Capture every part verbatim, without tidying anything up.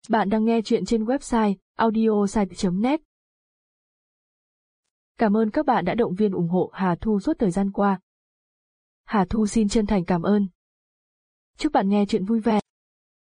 Bạn đang nghe chuyện trên website audiosite chấm net. Cảm ơn các bạn đã động viên ủng hộ Hà Thu suốt thời gian qua. Hà Thu xin chân thành cảm ơn. Chúc bạn nghe chuyện vui vẻ.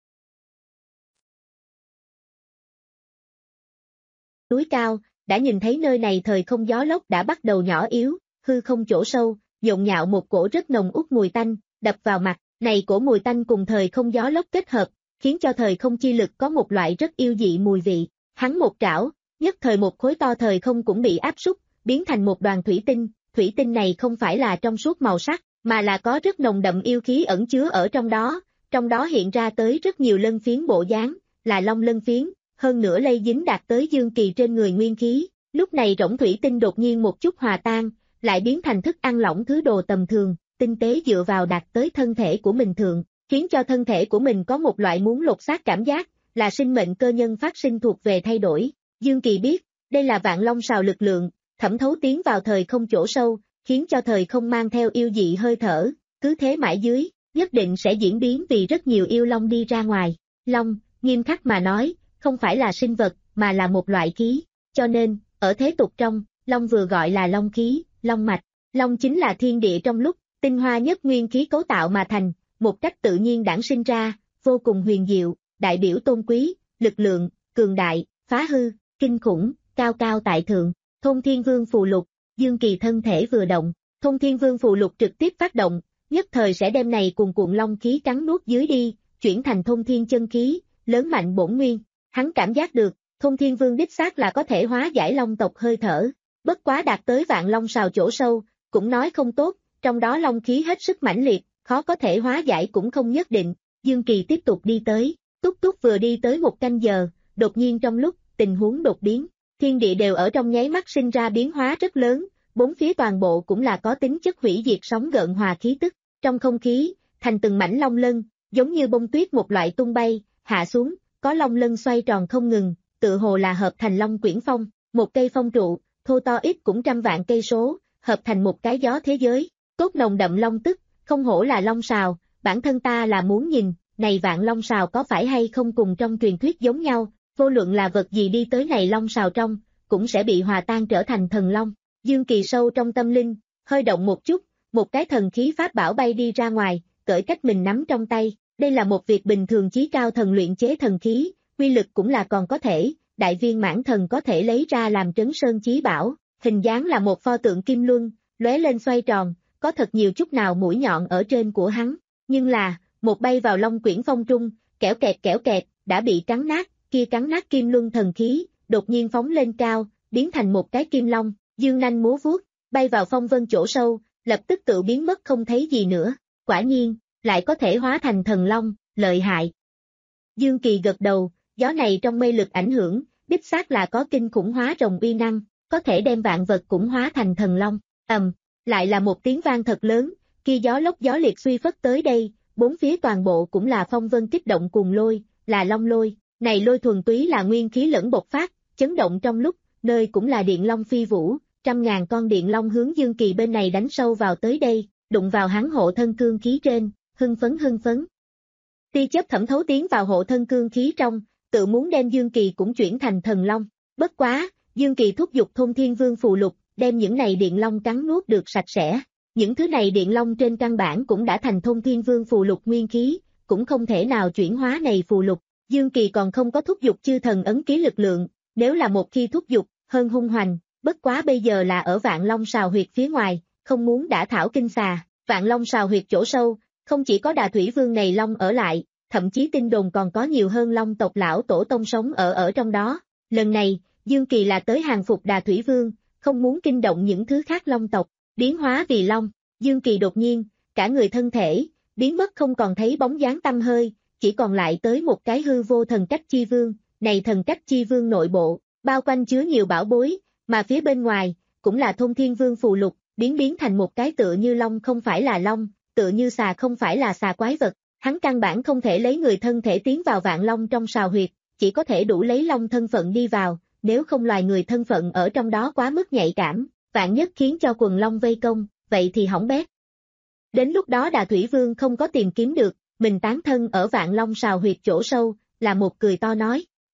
Núi cao, đã nhìn thấy nơi này thời không gió lốc đã bắt đầu nhỏ yếu, hư không chỗ sâu, nhộn nhạo một cổ rất nồng út mùi tanh, đập vào mặt, này cổ mùi tanh cùng thời không gió lốc kết hợp, khiến cho thời không chi lực có một loại rất yêu dị mùi vị. Hắn một trảo, nhất thời một khối to thời không cũng bị áp súc, biến thành một đoàn thủy tinh, thủy tinh này không phải là trong suốt màu sắc, mà là có rất nồng đậm yêu khí ẩn chứa ở trong đó, trong đó hiện ra tới rất nhiều lân phiến bộ dáng, là long lân phiến, hơn nữa lây dính đạt tới Dương Kỳ trên người nguyên khí. Lúc này rỗng thủy tinh đột nhiên một chút hòa tan, lại biến thành thức ăn lỏng thứ đồ tầm thường, tinh tế dựa vào đạt tới thân thể của mình thượng, khiến cho thân thể của mình có một loại muốn lột xác cảm giác, là sinh mệnh cơ nhân phát sinh thuộc về thay đổi. Dương Kỳ biết, đây là vạn long sào lực lượng, thẩm thấu tiến vào thời không chỗ sâu, khiến cho thời không mang theo yêu dị hơi thở, cứ thế mãi dưới, nhất định sẽ diễn biến vì rất nhiều yêu long đi ra ngoài. Long, nghiêm khắc mà nói, không phải là sinh vật, mà là một loại khí, cho nên, ở thế tục trong, long vừa gọi là long khí, long mạch. Long chính là thiên địa trong lúc, tinh hoa nhất nguyên khí cấu tạo mà thành, một cách tự nhiên đản sinh ra, vô cùng huyền diệu, đại biểu tôn quý, lực lượng, cường đại, phá hư, kinh khủng, cao cao tại thượng. Thôn Thiên Vương phù lục, Dương Kỳ thân thể vừa động, Thôn Thiên Vương phù lục trực tiếp phát động, nhất thời sẽ đem này cuồn cuộn long khí cắn nuốt dưới đi, chuyển thành Thôn Thiên chân khí, lớn mạnh bổn nguyên. Hắn cảm giác được, Thôn Thiên Vương đích xác là có thể hóa giải long tộc hơi thở, bất quá đạt tới vạn long sào chỗ sâu, cũng nói không tốt, trong đó long khí hết sức mãnh liệt, khó có thể hóa giải cũng không nhất định. Dương Kỳ tiếp tục đi tới, Túc Túc vừa đi tới một canh giờ, đột nhiên trong lúc, tình huống đột biến, thiên địa đều ở trong nháy mắt sinh ra biến hóa rất lớn, bốn phía toàn bộ cũng là có tính chất hủy diệt sóng gợn hòa khí tức, trong không khí, thành từng mảnh long lân, giống như bông tuyết một loại tung bay, hạ xuống, có long lân xoay tròn không ngừng, tự hồ là hợp thành long quyển phong, một cây phong trụ, thô to ít cũng trăm vạn cây số, hợp thành một cái gió thế giới, cốt nồng đậm long tức, không hổ là long sào, bản thân ta là muốn nhìn, này vạn long sào có phải hay không cùng trong truyền thuyết giống nhau, vô luận là vật gì đi tới này long sào trong, cũng sẽ bị hòa tan trở thành thần long. Dương Kỳ sâu trong tâm linh, hơi động một chút, một cái thần khí pháp bảo bay đi ra ngoài, cởi cách mình nắm trong tay, đây là một việc bình thường chí cao thần luyện chế thần khí, quy lực cũng là còn có thể, đại viên mãn thần có thể lấy ra làm trấn sơn chí bảo, hình dáng là một pho tượng kim luân, lóe lên xoay tròn, có thật nhiều chút nào mũi nhọn ở trên của hắn, nhưng là, một bay vào long quyển phong trung, kẽo kẹt kẽo kẹt, đã bị cắn nát, kia cắn nát kim luân thần khí, đột nhiên phóng lên cao, biến thành một cái kim long, dương nanh múa vuốt, bay vào phong vân chỗ sâu, lập tức tự biến mất không thấy gì nữa, quả nhiên, lại có thể hóa thành thần long, lợi hại. Dương Kỳ gật đầu, gió này trong mây lực ảnh hưởng, đích xác là có kinh khủng hóa rồng uy năng, có thể đem vạn vật cũng hóa thành thần long, ầm, lại là một tiếng vang thật lớn, kia gió lốc gió liệt suy phất tới đây, bốn phía toàn bộ cũng là phong vân kích động cuồng lôi, là long lôi, này lôi thuần túy là nguyên khí lẫn bộc phát, chấn động trong lúc, nơi cũng là điện long phi vũ, trăm ngàn con điện long hướng Dương Kỳ bên này đánh sâu vào tới đây, đụng vào hắn hộ thân cương khí trên, hưng phấn hưng phấn. Tia chớp thẩm thấu tiến vào hộ thân cương khí trong, tự muốn đem Dương Kỳ cũng chuyển thành thần long, bất quá, Dương Kỳ thúc giục Thôn Thiên Vương phù lục, đem những này điện long cắn nuốt được sạch sẽ. Những thứ này điện long trên căn bản cũng đã thành Thôn Thiên Vương phù lục nguyên khí, cũng không thể nào chuyển hóa này phù lục. Dương Kỳ còn không có thúc giục chư thần ấn ký lực lượng, nếu là một khi thúc giục, hơn hung hoành, bất quá bây giờ là ở vạn long sào huyệt phía ngoài, không muốn đả thảo kinh xà, vạn long sào huyệt chỗ sâu, không chỉ có Đà Thủy Vương này long ở lại, thậm chí tin đồn còn có nhiều hơn long tộc lão tổ tông sống ở ở trong đó. Lần này, Dương Kỳ là tới hàng phục Đà Thủy Vương, không muốn kinh động những thứ khác long tộc, biến hóa vì long. Dương Kỳ đột nhiên, cả người thân thể, biến mất không còn thấy bóng dáng tăm hơi, chỉ còn lại tới một cái hư vô thần cách chi vương, này thần cách chi vương nội bộ, bao quanh chứa nhiều bảo bối, mà phía bên ngoài, cũng là Thôn Thiên Vương phù lục, biến biến thành một cái tựa như long không phải là long, tựa như xà không phải là xà quái vật, hắn căn bản không thể lấy người thân thể tiến vào vạn long trong sào huyệt, chỉ có thể đủ lấy long thân phận đi vào, nếu không loài người thân phận ở trong đó quá mức nhạy cảm, vạn nhất khiến cho quần long vây công, vậy thì hỏng bét. Đến lúc đó Đà Thủy Vương không có tìm kiếm được, mình tán thân ở vạn long sào huyệt chỗ sâu, là một cười to nói,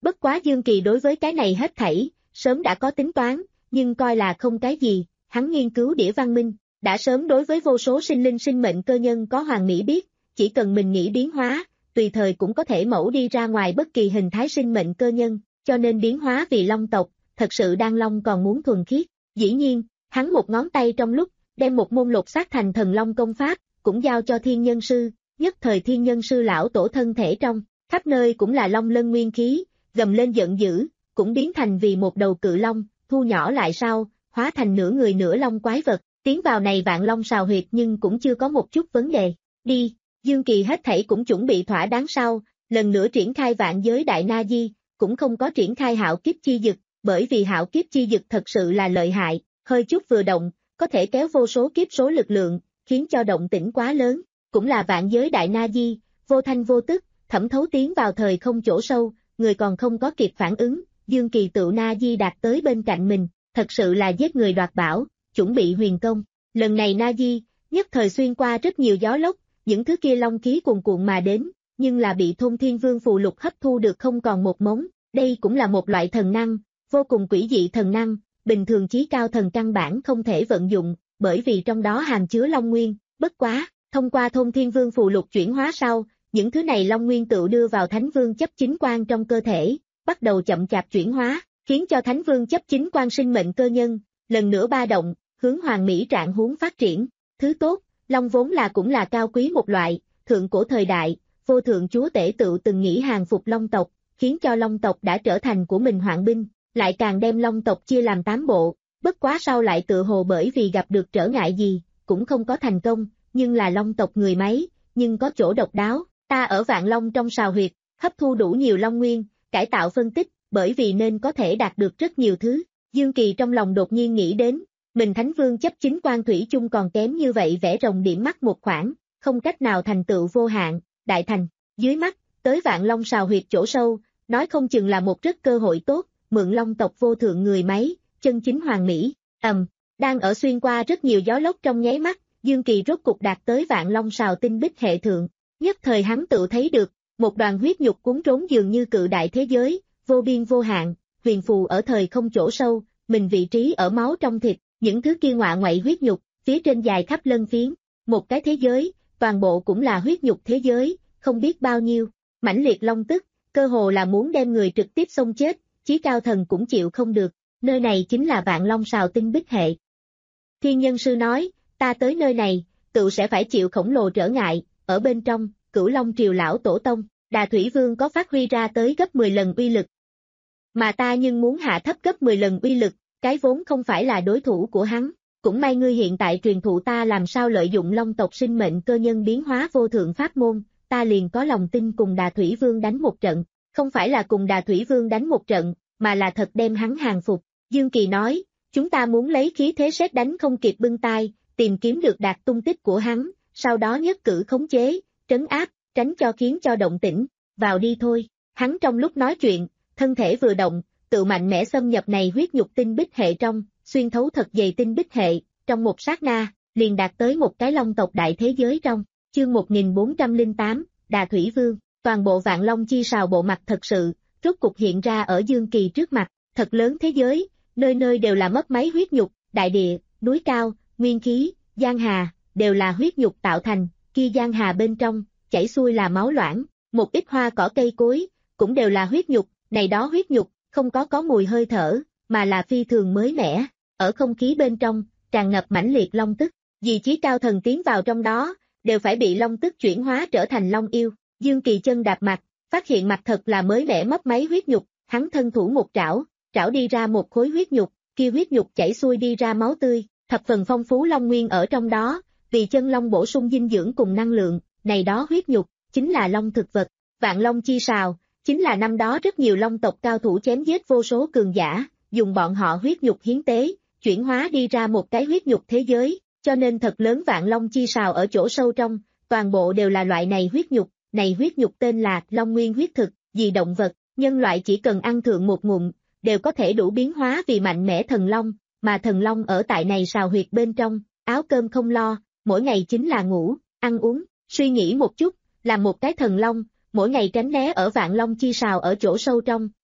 Bất quá Dương Kỳ đối với cái này hết thảy, sớm đã có tính toán, nhưng coi là không cái gì, hắn nghiên cứu đĩa văn minh, đã sớm đối với vô số sinh linh sinh mệnh cơ nhân có hoàn mỹ biết, chỉ cần mình nghĩ biến hóa, tùy thời cũng có thể mẫu đi ra ngoài bất kỳ hình thái sinh mệnh cơ nhân, cho nên biến hóa vì long tộc, thật sự đang long còn muốn thuần khiết. Dĩ nhiên, hắn một ngón tay trong lúc, đem một môn lột xác thành thần long công pháp, cũng giao cho thiên nhân sư, nhất thời thiên nhân sư lão tổ thân thể trong, khắp nơi cũng là long lân nguyên khí, gầm lên giận dữ, cũng biến thành vì một đầu cự long, thu nhỏ lại sau, hóa thành nửa người nửa long quái vật, tiến vào này vạn long sào huyệt nhưng cũng chưa có một chút vấn đề. Đi, Dương Kỳ hết thảy cũng chuẩn bị thỏa đáng sau, lần nữa triển khai vạn giới đại na di, cũng không có triển khai hạo kiếp chi dực, bởi vì hạo kiếp chi dực thật sự là lợi hại, hơi chút vừa động, có thể kéo vô số kiếp số lực lượng, khiến cho động tĩnh quá lớn, cũng là vạn giới đại na di, vô thanh vô tức, thẩm thấu tiến vào thời không chỗ sâu, người còn không có kịp phản ứng, Dương Kỳ tự na di đạt tới bên cạnh mình, thật sự là giết người đoạt bảo, chuẩn bị huyền công, lần này na di, nhất thời xuyên qua rất nhiều gió lốc, những thứ kia long khí cuồn cuộn mà đến, nhưng là bị Thôn Thiên Vương phù lục hấp thu được không còn một mống, đây cũng là một loại thần năng, vô cùng quỷ dị thần năng, bình thường chí cao thần căn bản không thể vận dụng, bởi vì trong đó hàm chứa long nguyên, bất quá, thông qua Thôn Thiên Vương phù lục chuyển hóa sau, những thứ này long nguyên tự đưa vào Thánh Vương chấp chính quan trong cơ thể, bắt đầu chậm chạp chuyển hóa, khiến cho Thánh Vương chấp chính quan sinh mệnh cơ nhân, lần nữa ba động, hướng hoàn mỹ trạng huống phát triển. Thứ tốt, long vốn là cũng là cao quý một loại, thượng cổ thời đại, vô thượng chúa tể tự từng nghĩ hàng phục long tộc, khiến cho long tộc đã trở thành của mình hoạn binh, lại càng đem long tộc chia làm tám bộ, bất quá sau lại tự hồ bởi vì gặp được trở ngại gì, cũng không có thành công, nhưng là long tộc người máy, nhưng có chỗ độc đáo, ta ở vạn long trong sào huyệt, hấp thu đủ nhiều long nguyên, cải tạo phân tích, bởi vì nên có thể đạt được rất nhiều thứ. Dương Kỳ trong lòng đột nhiên nghĩ đến, mình Thánh Vương chấp chính quan thủy chung còn kém như vậy vẽ rồng điểm mắt một khoảng, không cách nào thành tựu vô hạn, đại thành, dưới mắt, tới vạn long sào huyệt chỗ sâu, nói không chừng là một rất cơ hội tốt, mượn long tộc vô thượng người máy, chân chính hoàng mỹ, ầm, đang ở xuyên qua rất nhiều gió lốc trong nháy mắt, Dương Kỳ rốt cục đạt tới vạn long sào tinh bích hệ thượng, nhất thời hắn tự thấy được, một đoàn huyết nhục cuốn trốn dường như cự đại thế giới, vô biên vô hạn, huyền phù ở thời không chỗ sâu, mình vị trí ở máu trong thịt, những thứ kia ngọa ngoại huyết nhục, phía trên dài khắp lân phiến, một cái thế giới, toàn bộ cũng là huyết nhục thế giới, không biết bao nhiêu, mãnh liệt long tức, cơ hồ là muốn đem người trực tiếp xông chết, chí cao thần cũng chịu không được, nơi này chính là vạn long sào tinh bích hệ. Thiên nhân sư nói, ta tới nơi này, tự sẽ phải chịu khổng lồ trở ngại, ở bên trong, Cửu Long triều lão tổ tông, Đà Thủy Vương có phát huy ra tới gấp mười lần uy lực. Mà ta nhưng muốn hạ thấp gấp mười lần uy lực, cái vốn không phải là đối thủ của hắn, cũng may ngươi hiện tại truyền thụ ta làm sao lợi dụng long tộc sinh mệnh cơ nhân biến hóa vô thượng pháp môn, ta liền có lòng tin cùng Đà Thủy Vương đánh một trận, không phải là cùng Đà Thủy Vương đánh một trận, mà là thật đem hắn hàng phục. Dương Kỳ nói, chúng ta muốn lấy khí thế sét đánh không kịp bưng tai, tìm kiếm được đạt tung tích của hắn, sau đó nhất cử khống chế, trấn áp, tránh cho khiến cho động tĩnh, vào đi thôi. Hắn trong lúc nói chuyện, thân thể vừa động, tự mạnh mẽ xâm nhập này huyết nhục tinh bích hệ trong, xuyên thấu thật dày tinh bích hệ, trong một sát na, liền đạt tới một cái long tộc đại thế giới trong, chương một nghìn bốn trăm lẻ tám, Đà Thủy Vương, toàn bộ vạn long chi sào bộ mặt thật sự, rốt cục hiện ra ở Dương Kỳ trước mặt, thật lớn thế giới, nơi nơi đều là mất máy huyết nhục, đại địa, núi cao, nguyên khí, giang hà, đều là huyết nhục tạo thành, kia giang hà bên trong, chảy xuôi là máu loãng, một ít hoa cỏ cây cối, cũng đều là huyết nhục, này đó huyết nhục, không có có mùi hơi thở, mà là phi thường mới mẻ, ở không khí bên trong, tràn ngập mãnh liệt long tức, vì chí cao thần tiến vào trong đó, đều phải bị long tức chuyển hóa trở thành long yêu. Dương Kỳ chân đạp mặt, phát hiện mặt thật là mới mẻ mấp máy huyết nhục, hắn thân thủ một trảo, trảo đi ra một khối huyết nhục, kia huyết nhục chảy xuôi đi ra máu tươi, thập phần phong phú long nguyên ở trong đó, vì chân long bổ sung dinh dưỡng cùng năng lượng, này đó huyết nhục, chính là long thực vật, vạn long chi sào, chính là năm đó rất nhiều long tộc cao thủ chém giết vô số cường giả, dùng bọn họ huyết nhục hiến tế, chuyển hóa đi ra một cái huyết nhục thế giới, cho nên thật lớn vạn long chi sào ở chỗ sâu trong, toàn bộ đều là loại này huyết nhục, này huyết nhục tên là long nguyên huyết thực, vì động vật, nhân loại chỉ cần ăn thượng một ngụm, đều có thể đủ biến hóa vì mạnh mẽ thần long, mà thần long ở tại này sào huyệt bên trong, áo cơm không lo, mỗi ngày chính là ngủ, ăn uống, suy nghĩ một chút, làm một cái thần long, mỗi ngày tránh né ở vạn long chi sào ở chỗ sâu trong,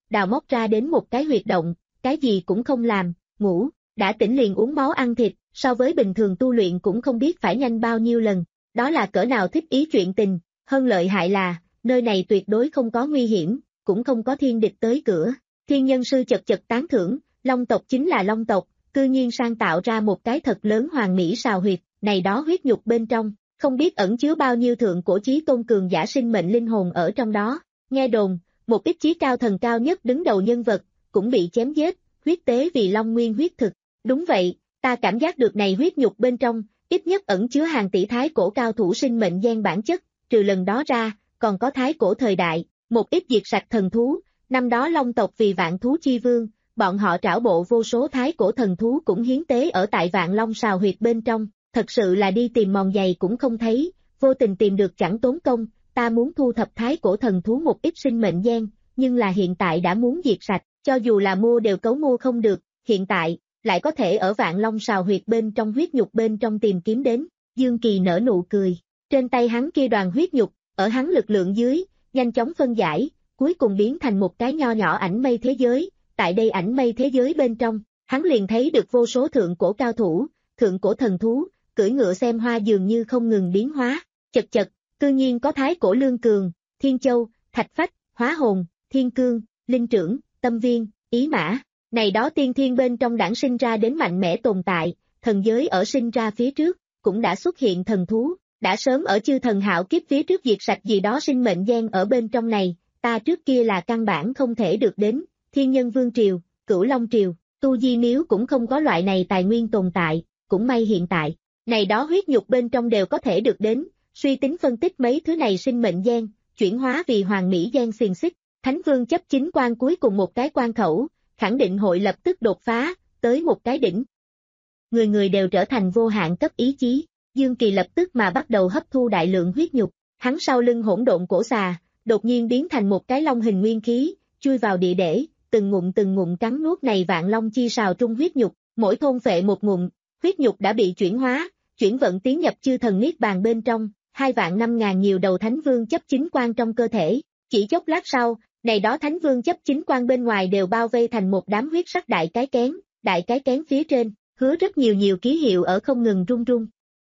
đào móc ra đến một cái huyệt động, cái gì cũng không làm, ngủ, đã tỉnh liền uống máu ăn thịt, so với bình thường tu luyện cũng không biết phải nhanh bao nhiêu lần, đó là cỡ nào thích ý chuyện tình, hơn lợi hại là, nơi này tuyệt đối không có nguy hiểm, cũng không có thiên địch tới cửa. Thiên nhân sư chật chật tán thưởng, Long tộc chính là Long tộc, cư nhiên sang tạo ra một cái thật lớn hoàng mỹ sào huyệt, này đó huyết nhục bên trong, không biết ẩn chứa bao nhiêu thượng cổ chí tôn cường giả sinh mệnh linh hồn ở trong đó. Nghe đồn, một ít chí cao thần cao nhất đứng đầu nhân vật, cũng bị chém giết, huyết tế vì Long nguyên huyết thực. Đúng vậy, ta cảm giác được này huyết nhục bên trong, ít nhất ẩn chứa hàng tỷ thái cổ cao thủ sinh mệnh gen bản chất, trừ lần đó ra, còn có thái cổ thời đại, một ít diệt sạch thần thú, năm đó Long tộc vì vạn thú chi vương, bọn họ trảo bộ vô số thái cổ thần thú cũng hiến tế ở tại vạn Long sào huyệt bên trong, thật sự là đi tìm mòn giày cũng không thấy, vô tình tìm được chẳng tốn công, ta muốn thu thập thái cổ thần thú một ít sinh mệnh gen, nhưng là hiện tại đã muốn diệt sạch, cho dù là mua đều cấu mua không được, hiện tại, lại có thể ở vạn Long sào huyệt bên trong huyết nhục bên trong tìm kiếm đến, Dương Kỳ nở nụ cười, trên tay hắn kia đoàn huyết nhục, ở hắn lực lượng dưới, nhanh chóng phân giải, cuối cùng biến thành một cái nho nhỏ ảnh mây thế giới, tại đây ảnh mây thế giới bên trong, hắn liền thấy được vô số thượng cổ cao thủ, thượng cổ thần thú, cưỡi ngựa xem hoa dường như không ngừng biến hóa, chật chật, cư nhiên có thái cổ lương cường, thiên châu, thạch phách, hóa hồn, thiên cương, linh trưởng, tâm viên, ý mã, này đó tiên thiên bên trong đản sinh ra đến mạnh mẽ tồn tại, thần giới ở sinh ra phía trước, cũng đã xuất hiện thần thú, đã sớm ở chư thần hạo kiếp phía trước diệt sạch gì đó sinh mệnh gen ở bên trong này, ta trước kia là căn bản không thể được đến, thiên nhân vương triều, cửu long triều, tu di miếu cũng không có loại này tài nguyên tồn tại, cũng may hiện tại, này đó huyết nhục bên trong đều có thể được đến, suy tính phân tích mấy thứ này sinh mệnh gen, chuyển hóa vì hoàng mỹ gen xiềng xích, thánh vương chấp chính quan cuối cùng một cái quan khẩu, khẳng định hội lập tức đột phá, tới một cái đỉnh. Người người đều trở thành vô hạn cấp ý chí, Dương Kỳ lập tức mà bắt đầu hấp thu đại lượng huyết nhục, hắn sau lưng hỗn độn cổ xà, đột nhiên biến thành một cái long hình nguyên khí, chui vào địa để, từng ngụm từng ngụm cắn nuốt này vạn long chi sào trung huyết nhục, mỗi thôn phệ một ngụm, huyết nhục đã bị chuyển hóa, chuyển vận tiến nhập chư thần niết bàn bên trong, hai vạn năm ngàn nhiều đầu thánh vương chấp chính quan trong cơ thể, chỉ chốc lát sau, này đó thánh vương chấp chính quan bên ngoài đều bao vây thành một đám huyết sắc đại cái kén, đại cái kén phía trên, hứa rất nhiều nhiều ký hiệu ở không ngừng rung rung.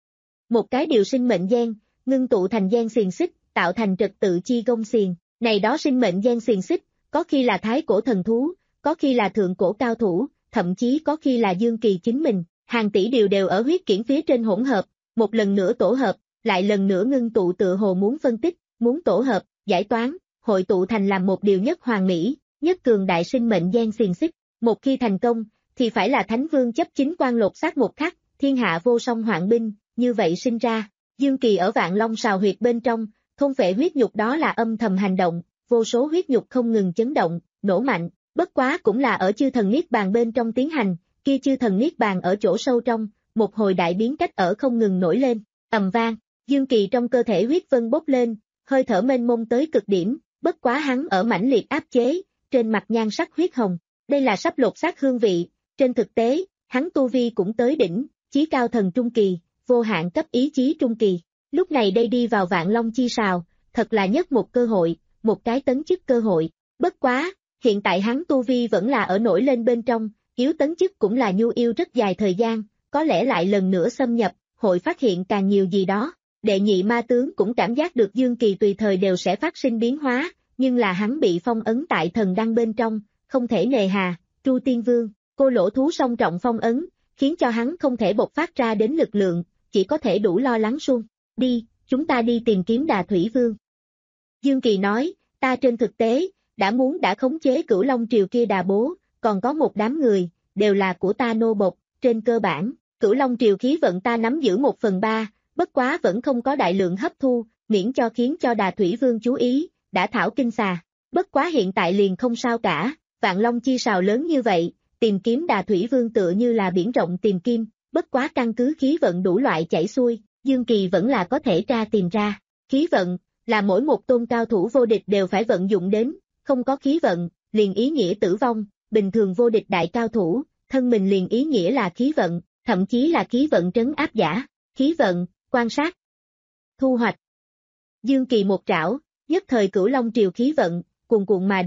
Một cái điều sinh mệnh gen, ngưng tụ thành gen xiềng xích, tạo thành trật tự chi gông xiềng, này đó sinh mệnh gen xiềng xích, có khi là thái cổ thần thú, có khi là thượng cổ cao thủ, thậm chí có khi là Dương Kỳ chính mình, hàng tỷ điều đều ở huyết kiển phía trên hỗn hợp, một lần nữa tổ hợp, lại lần nữa ngưng tụ tựa hồ muốn phân tích, muốn tổ hợp, giải toán, hội tụ thành làm một điều nhất hoàn mỹ, nhất cường đại sinh mệnh gen xiềng xích, một khi thành công, thì phải là thánh vương chấp chính quan lột xác một khắc, thiên hạ vô song hoạn binh, như vậy sinh ra, Dương Kỳ ở vạn long sào huyệt bên trong, thôn phệ huyết nhục đó là âm thầm hành động, vô số huyết nhục không ngừng chấn động, nổ mạnh, bất quá cũng là ở chư thần niết bàn bên trong tiến hành, kia chư thần niết bàn ở chỗ sâu trong, một hồi đại biến cách ở không ngừng nổi lên, ầm vang, Dương Kỳ trong cơ thể huyết vân bốc lên, hơi thở mênh mông tới cực điểm, bất quá hắn ở mãnh liệt áp chế, trên mặt nhan sắc huyết hồng, đây là sắp lột xác hương vị, trên thực tế, hắn tu vi cũng tới đỉnh, chí cao thần trung kỳ, vô hạn cấp ý chí trung kỳ, lúc này đây đi vào vạn long chi sào, thật là nhất một cơ hội, một cái tấn chức cơ hội, bất quá, hiện tại hắn tu vi vẫn là ở nổi lên bên trong, yếu tấn chức cũng là nhu yêu rất dài thời gian, có lẽ lại lần nữa xâm nhập, hội phát hiện càng nhiều gì đó, đệ nhị ma tướng cũng cảm giác được Dương Kỳ tùy thời đều sẽ phát sinh biến hóa, nhưng là hắn bị phong ấn tại thần đăng bên trong, không thể nề hà, Tru Tiên Vương, cô lỗ thú song trọng phong ấn, khiến cho hắn không thể bộc phát ra đến lực lượng, chỉ có thể đủ lo lắng suông, đi, chúng ta đi tìm kiếm Đà Thủy Vương. Dương Kỳ nói, ta trên thực tế, đã muốn đã khống chế cửu long triều kia đà bố, còn có một đám người, đều là của ta nô bộc, trên cơ bản, cửu long triều khí vận ta nắm giữ một phần ba, bất quá vẫn không có đại lượng hấp thu, miễn cho khiến cho Đà Thủy Vương chú ý, đã thảo kinh xà, bất quá hiện tại liền không sao cả, vạn long chi sào lớn như vậy, tìm kiếm Đà Thủy Vương tựa như là biển rộng tìm kim, bất quá căn cứ khí vận đủ loại chảy xuôi, Dương Kỳ vẫn là có thể tra tìm ra, khí vận, là mỗi một tôn cao thủ vô địch đều phải vận dụng đến, không có khí vận, liền ý nghĩa tử vong, bình thường vô địch đại cao thủ, thân mình liền ý nghĩa là khí vận, thậm chí là khí vận trấn áp giả, khí vận, quan sát, thu hoạch. Dương Kỳ một trảo, nhất thời cửu long triều khí vận, cuồn cuộn mà đến,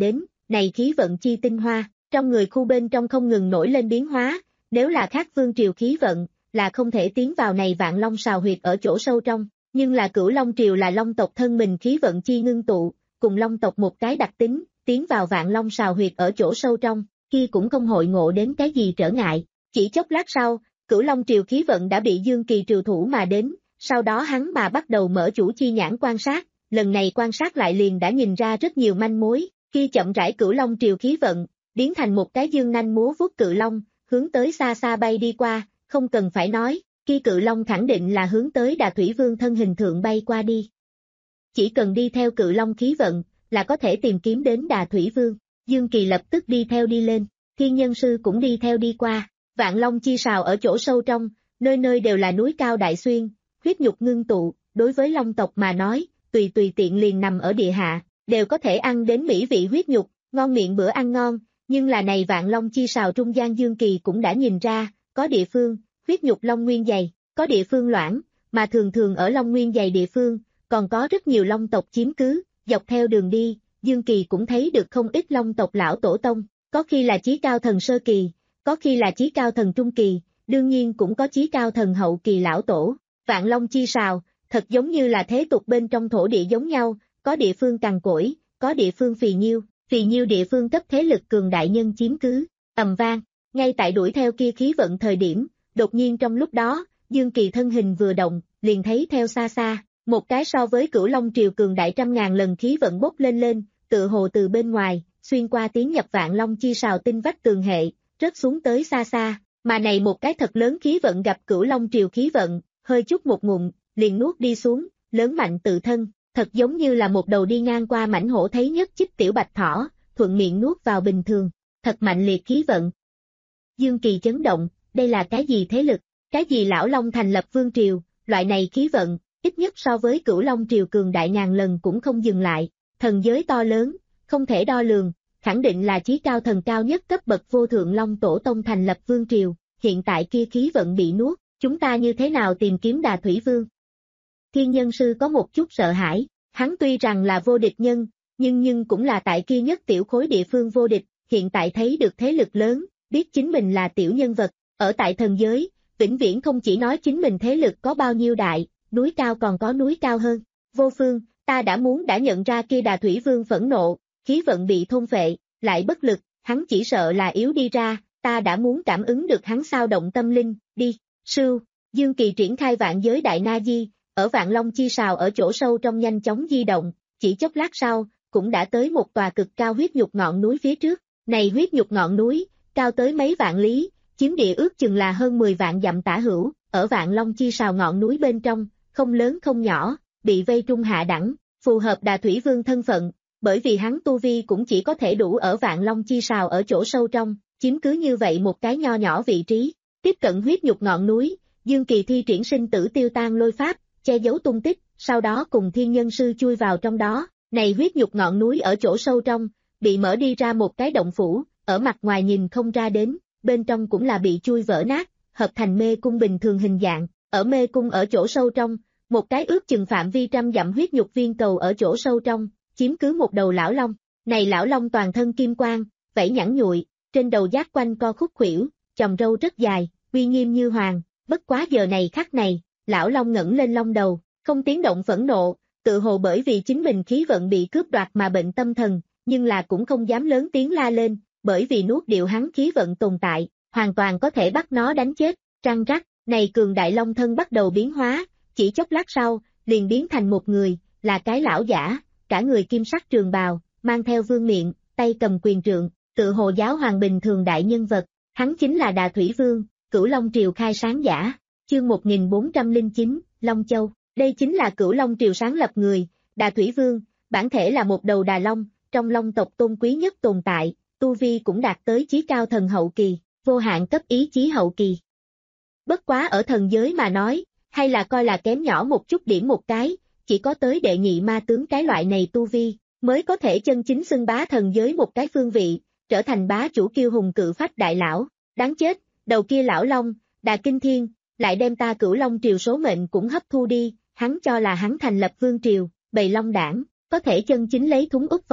này khí vận chi tinh hoa, trong người khu bên trong không ngừng nổi lên biến hóa, nếu là khác vương triều khí vận, là không thể tiến vào này vạn long sào huyệt ở chỗ sâu trong, nhưng là Cửu Long triều là long tộc thân mình khí vận chi ngưng tụ, cùng long tộc một cái đặc tính, tiến vào vạn long sào huyệt ở chỗ sâu trong, kia cũng không hội ngộ đến cái gì trở ngại. Chỉ chốc lát sau, Cửu Long triều khí vận đã bị Dương Kỳ triều thủ mà đến, sau đó hắn mà bắt đầu mở chủ chi nhãn quan sát, lần này quan sát lại liền đã nhìn ra rất nhiều manh mối, khi chậm rãi Cửu Long triều khí vận, biến thành một cái dương nanh múa vuốt cự long, hướng tới xa xa bay đi qua, không cần phải nói, khi cự long khẳng định là hướng tới Đà Thủy Vương thân hình thượng bay qua đi. Chỉ cần đi theo cự long khí vận, là có thể tìm kiếm đến Đà Thủy Vương. Dương Kỳ lập tức đi theo đi lên, Thiên Nhân Sư cũng đi theo đi qua, vạn long chi sào ở chỗ sâu trong, nơi nơi đều là núi cao đại xuyên, huyết nhục ngưng tụ, đối với long tộc mà nói, tùy tùy tiện liền nằm ở địa hạ, đều có thể ăn đến mỹ vị huyết nhục, ngon miệng bữa ăn ngon, nhưng là này vạn long chi sào trung gian Dương Kỳ cũng đã nhìn ra, có địa phương, huyết nhục long nguyên dày, có địa phương loãng, mà thường thường ở long nguyên dày địa phương, còn có rất nhiều long tộc chiếm cứ, dọc theo đường đi, Dương Kỳ cũng thấy được không ít long tộc lão tổ tông, có khi là chí cao thần sơ kỳ, có khi là chí cao thần trung kỳ, đương nhiên cũng có chí cao thần hậu kỳ lão tổ. Vạn long chi sào, thật giống như là thế tục bên trong thổ địa giống nhau, có địa phương cằn cỗi, có địa phương phì nhiêu, phì nhiêu địa phương cấp thế lực cường đại nhân chiếm cứ, ầm vang, ngay tại đuổi theo kia khí vận thời điểm, đột nhiên trong lúc đó, Dương Kỳ thân hình vừa động, liền thấy theo xa xa, một cái so với Cửu Long triều cường đại trăm ngàn lần khí vận bốc lên lên, tự hồ từ bên ngoài, xuyên qua tiến nhập vạn long chi sào tinh vách tường hệ, rớt xuống tới xa xa, mà này một cái thật lớn khí vận gặp Cửu Long triều khí vận, hơi chút một ngụm, liền nuốt đi xuống, lớn mạnh tự thân, thật giống như là một đầu đi ngang qua mảnh hổ thấy nhất chích tiểu bạch thỏ, thuận miệng nuốt vào bình thường, thật mạnh liệt khí vận. Dương Kỳ chấn động, đây là cái gì thế lực, cái gì lão long thành lập vương triều, loại này khí vận, ít nhất so với Cửu Long triều cường đại ngàn lần cũng không dừng lại, thần giới to lớn, không thể đo lường, khẳng định là chí cao thần cao nhất cấp bậc vô thượng long tổ tông thành lập vương triều, hiện tại kia khí vận bị nuốt, chúng ta như thế nào tìm kiếm Đà Thủy Vương? Thiên Nhân Sư có một chút sợ hãi, hắn tuy rằng là vô địch nhân, nhưng nhưng cũng là tại kia nhất tiểu khối địa phương vô địch, hiện tại thấy được thế lực lớn, biết chính mình là tiểu nhân vật, ở tại thần giới, vĩnh viễn không chỉ nói chính mình thế lực có bao nhiêu đại, núi cao còn có núi cao hơn. Vô Phương, ta đã muốn đã nhận ra kia Đà Thủy Vương phẫn nộ, khí vận bị thôn phệ, lại bất lực, hắn chỉ sợ là yếu đi ra, ta đã muốn cảm ứng được hắn sao động tâm linh, đi, sưu, Dương Kỳ triển khai vạn giới đại na di, ở vạn long chi sào ở chỗ sâu trong nhanh chóng di động, chỉ chốc lát sau, cũng đã tới một tòa cực cao huyết nhục ngọn núi phía trước, này huyết nhục ngọn núi, cao tới mấy vạn lý, chiếm địa ước chừng là hơn mười vạn dặm tả hữu, ở vạn long chi sào ngọn núi bên trong, không lớn không nhỏ, bị vây trung hạ đẳng, phù hợp Đà Thủy Vương thân phận, bởi vì hắn tu vi cũng chỉ có thể đủ ở vạn long chi sào ở chỗ sâu trong, chiếm cứ như vậy một cái nho nhỏ vị trí, tiếp cận huyết nhục ngọn núi, Dương Kỳ thi triển sinh tử tiêu tan lôi pháp, che giấu tung tích, sau đó cùng Thiên Nhân Sư chui vào trong đó, này huyết nhục ngọn núi ở chỗ sâu trong, bị mở đi ra một cái động phủ, ở mặt ngoài nhìn không ra đến, bên trong cũng là bị chui vỡ nát, hợp thành mê cung bình thường hình dạng, ở mê cung ở chỗ sâu trong, một cái ước chừng phạm vi trăm dặm huyết nhục viên cầu ở chỗ sâu trong, chiếm cứ một đầu lão long, này lão long toàn thân kim quang, vảy nhẵn nhụi, trên đầu giác quanh co khúc khuỷu, chòm râu rất dài, uy nghiêm như hoàng, bất quá giờ này khắc này, lão long ngẩng lên long đầu, không tiếng động phẫn nộ, tự hồ bởi vì chính mình khí vận bị cướp đoạt mà bệnh tâm thần, nhưng là cũng không dám lớn tiếng la lên, bởi vì nuốt điệu hắn khí vận tồn tại, hoàn toàn có thể bắt nó đánh chết, răng rắc, này cường đại long thân bắt đầu biến hóa, chỉ chốc lát sau, liền biến thành một người, là cái lão giả, cả người kim sắc trường bào, mang theo vương miện, tay cầm quyền trượng, tự hồ giáo hoàng bình thường đại nhân vật, hắn chính là Đà Thủy Vương, Cửu Long triều khai sáng giả, chương một nghìn bốn trăm lẻ chín, Long Châu, đây chính là Cửu Long triều sáng lập người, Đà Thủy Vương, bản thể là một đầu đà long, trong long tộc tôn quý nhất tồn tại, tu vi cũng đạt tới chí cao thần hậu kỳ, vô hạn cấp ý chí hậu kỳ. Bất quá ở thần giới mà nói, hay là coi là kém nhỏ một chút điểm một cái, chỉ có tới đệ nhị ma tướng cái loại này tu vi, mới có thể chân chính xưng bá thần giới một cái phương vị, trở thành bá chủ kiêu hùng cự phách đại lão, đáng chết, đầu kia lão long, Đà Kinh Thiên, lại đem ta Cửu Long triều số mệnh cũng hấp thu đi, hắn cho là hắn thành lập vương triều, bầy long đảng, có thể chân chính lấy thúng úp voi,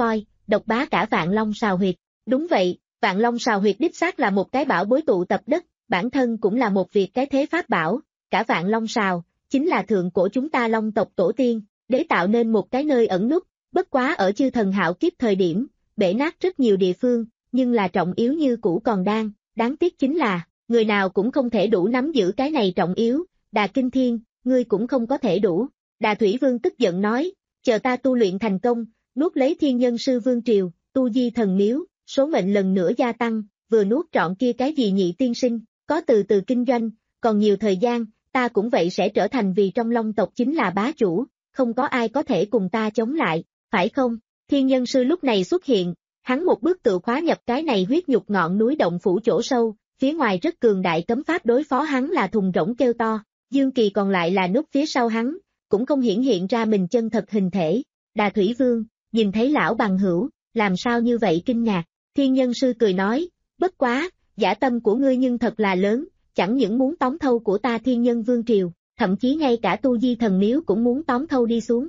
độc bá cả Vạn Long Sào Huyệt. Đúng vậy, Vạn Long Sào Huyệt đích xác là một cái bảo bối tụ tập đất, bản thân cũng là một việc cái thế pháp bảo, cả Vạn Long Sào, chính là thượng cổ chúng ta Long tộc tổ tiên, để tạo nên một cái nơi ẩn núp, bất quá ở chư thần hạo kiếp thời điểm, bể nát rất nhiều địa phương, nhưng là trọng yếu như cũ còn đang, đáng tiếc chính là, người nào cũng không thể đủ nắm giữ cái này trọng yếu, Đà Kinh Thiên, ngươi cũng không có thể đủ. Đà Thủy Vương tức giận nói, chờ ta tu luyện thành công, nuốt lấy Thiên Nhân Sư Vương Triều, tu di thần miếu, số mệnh lần nữa gia tăng, vừa nuốt trọn kia cái gì nhị tiên sinh, có từ từ kinh doanh, còn nhiều thời gian, ta cũng vậy sẽ trở thành vì trong Long tộc chính là bá chủ, không có ai có thể cùng ta chống lại, phải không? Thiên Nhân Sư lúc này xuất hiện, hắn một bước tự khóa nhập cái này huyết nhục ngọn núi động phủ chỗ sâu, phía ngoài rất cường đại cấm pháp đối phó hắn là thùng rỗng kêu to, Dương Kỳ còn lại là núp phía sau hắn, cũng không hiển hiện ra mình chân thật hình thể. Đà Thủy Vương, nhìn thấy lão bằng hữu, làm sao như vậy kinh ngạc, Thiên Nhân Sư cười nói, bất quá, giả tâm của ngươi nhưng thật là lớn, chẳng những muốn tóm thâu của ta Thiên Nhân Vương Triều, thậm chí ngay cả tu di thần miếu cũng muốn tóm thâu đi xuống.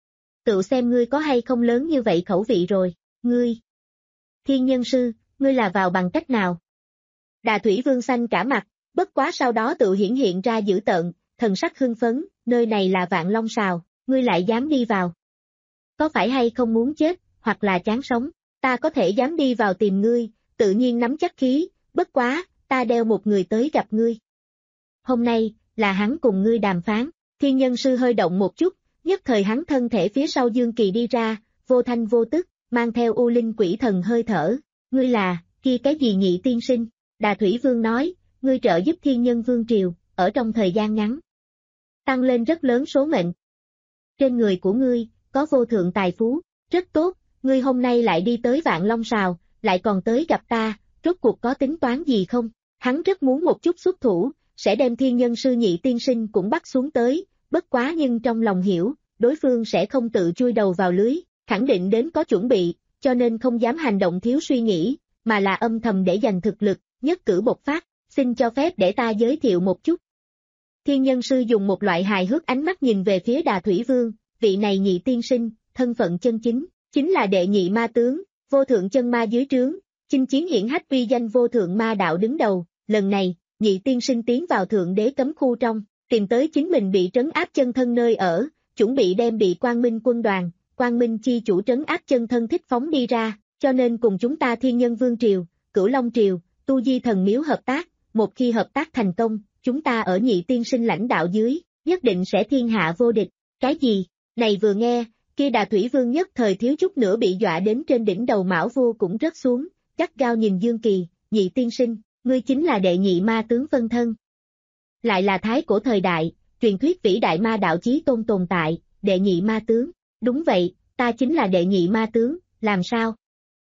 Tự xem ngươi có hay không lớn như vậy khẩu vị rồi, ngươi. Thiên Nhân Sư, ngươi là vào bằng cách nào? Đà Thủy Vương xanh cả mặt, bất quá sau đó tự hiển hiện ra dữ tợn, thần sắc hưng phấn, nơi này là Vạn Long Sào, ngươi lại dám đi vào. Có phải hay không muốn chết, hoặc là chán sống, ta có thể dám đi vào tìm ngươi, tự nhiên nắm chắc khí, bất quá, ta đeo một người tới gặp ngươi. Hôm nay, là hắn cùng ngươi đàm phán, Thiên Nhân Sư hơi động một chút, nhất thời hắn thân thể phía sau Dương Kỳ đi ra, vô thanh vô tức, mang theo u linh quỷ thần hơi thở, ngươi là, kia cái gì nhị tiên sinh, Đà Thủy Vương nói, ngươi trợ giúp Thiên Nhân Vương Triều, ở trong thời gian ngắn, tăng lên rất lớn số mệnh. Trên người của ngươi, có vô thượng tài phú, rất tốt, ngươi hôm nay lại đi tới Vạn Long Sào, lại còn tới gặp ta, rốt cuộc có tính toán gì không? Hắn rất muốn một chút xuất thủ, sẽ đem Thiên Nhân Sư nhị tiên sinh cũng bắt xuống tới, bất quá nhưng trong lòng hiểu, đối phương sẽ không tự chui đầu vào lưới, khẳng định đến có chuẩn bị, cho nên không dám hành động thiếu suy nghĩ, mà là âm thầm để dành thực lực, nhất cử bộc phát, xin cho phép để ta giới thiệu một chút. Thiên Nhân Sư dùng một loại hài hước ánh mắt nhìn về phía Đà Thủy Vương, vị này nhị tiên sinh, thân phận chân chính, chính là đệ nhị ma tướng, vô thượng chân ma dưới trướng, chinh chiến hiển hách uy danh vô thượng ma đạo đứng đầu, lần này, nhị tiên sinh tiến vào thượng đế cấm khu trong, tìm tới chính mình bị trấn áp chân thân nơi ở, chuẩn bị đem bị Quang Minh quân đoàn, Quang Minh chi chủ trấn áp chân thân thích phóng đi ra, cho nên cùng chúng ta Thiên Nhân Vương Triều, Cửu Long Triều, Tu Di Thần Miếu hợp tác, một khi hợp tác thành công, chúng ta ở nhị tiên sinh lãnh đạo dưới, nhất định sẽ thiên hạ vô địch, cái gì, này vừa nghe, kia Đà Thủy Vương nhất thời thiếu chút nữa bị dọa đến trên đỉnh đầu Mão Vô cũng rớt xuống, gắt gao nhìn Dương Kỳ, nhị tiên sinh, ngươi chính là đệ nhị ma tướng phân thân. Lại là thái cổ thời đại, truyền thuyết vĩ đại ma đạo chí tôn tồn tại, đệ nhị ma tướng, đúng vậy, ta chính là đệ nhị ma tướng, làm sao?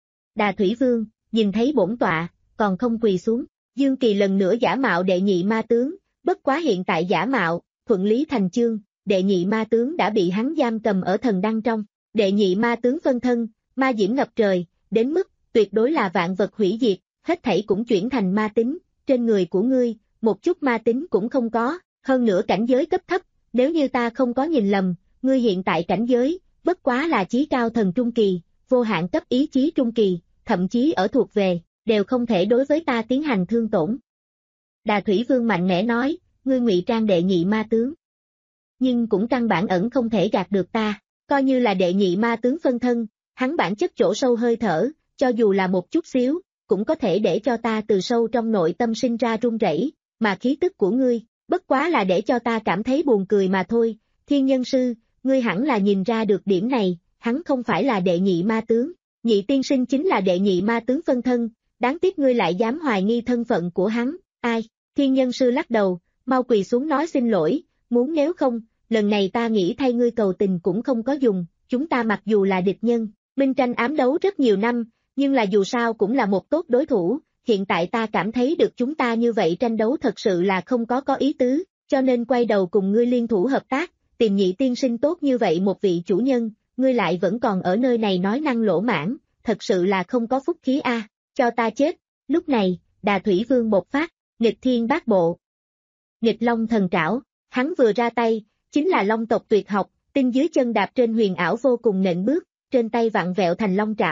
Đà Thủy Vương, nhìn thấy bổn tọa, còn không quỳ xuống, Dương Kỳ lần nữa giả mạo đệ nhị ma tướng, bất quá hiện tại giả mạo, thuận lý thành chương, đệ nhị ma tướng đã bị hắn giam cầm ở thần đăng trong, đệ nhị ma tướng phân thân, ma diễm ngập trời, đến mức, tuyệt đối là vạn vật hủy diệt, hết thảy cũng chuyển thành ma tính, trên người của ngươi, một chút ma tính cũng không có, hơn nữa cảnh giới cấp thấp, nếu như ta không có nhìn lầm, ngươi hiện tại cảnh giới, bất quá là chí cao thần trung kỳ, vô hạn cấp ý chí trung kỳ, thậm chí ở thuộc về, đều không thể đối với ta tiến hành thương tổn. Đà Thủy Vương mạnh mẽ nói, ngươi ngụy trang đệ nhị ma tướng. Nhưng cũng căn bản ẩn không thể gạt được ta, coi như là đệ nhị ma tướng phân thân, hắn bản chất chỗ sâu hơi thở, cho dù là một chút xíu, cũng có thể để cho ta từ sâu trong nội tâm sinh ra run rẩy, mà khí tức của ngươi, bất quá là để cho ta cảm thấy buồn cười mà thôi. Thiên Nhân Sư, ngươi hẳn là nhìn ra được điểm này, hắn không phải là đệ nhị ma tướng, nhị tiên sinh chính là đệ nhị ma tướng phân thân, đáng tiếc ngươi lại dám hoài nghi thân phận của hắn, ai? Thiên Nhân Sư lắc đầu, mau quỳ xuống nói xin lỗi, muốn nếu không, lần này ta nghĩ thay ngươi cầu tình cũng không có dùng, chúng ta mặc dù là địch nhân, minh tranh ám đấu rất nhiều năm, nhưng là dù sao cũng là một tốt đối thủ, hiện tại ta cảm thấy được chúng ta như vậy tranh đấu thật sự là không có có ý tứ, cho nên quay đầu cùng ngươi liên thủ hợp tác, tìm nhị tiên sinh tốt như vậy một vị chủ nhân, ngươi lại vẫn còn ở nơi này nói năng lỗ mãng, thật sự là không có phúc khí a, à, cho ta chết. Lúc này, Đà Thủy Vương bộc phát, nghịch thiên bát bộ. Nghịch Long thần trảo, hắn vừa ra tay, chính là Long tộc tuyệt học, tinh dưới chân đạp trên huyền ảo vô cùng nện bước, trên tay vặn vẹo thành long trảo,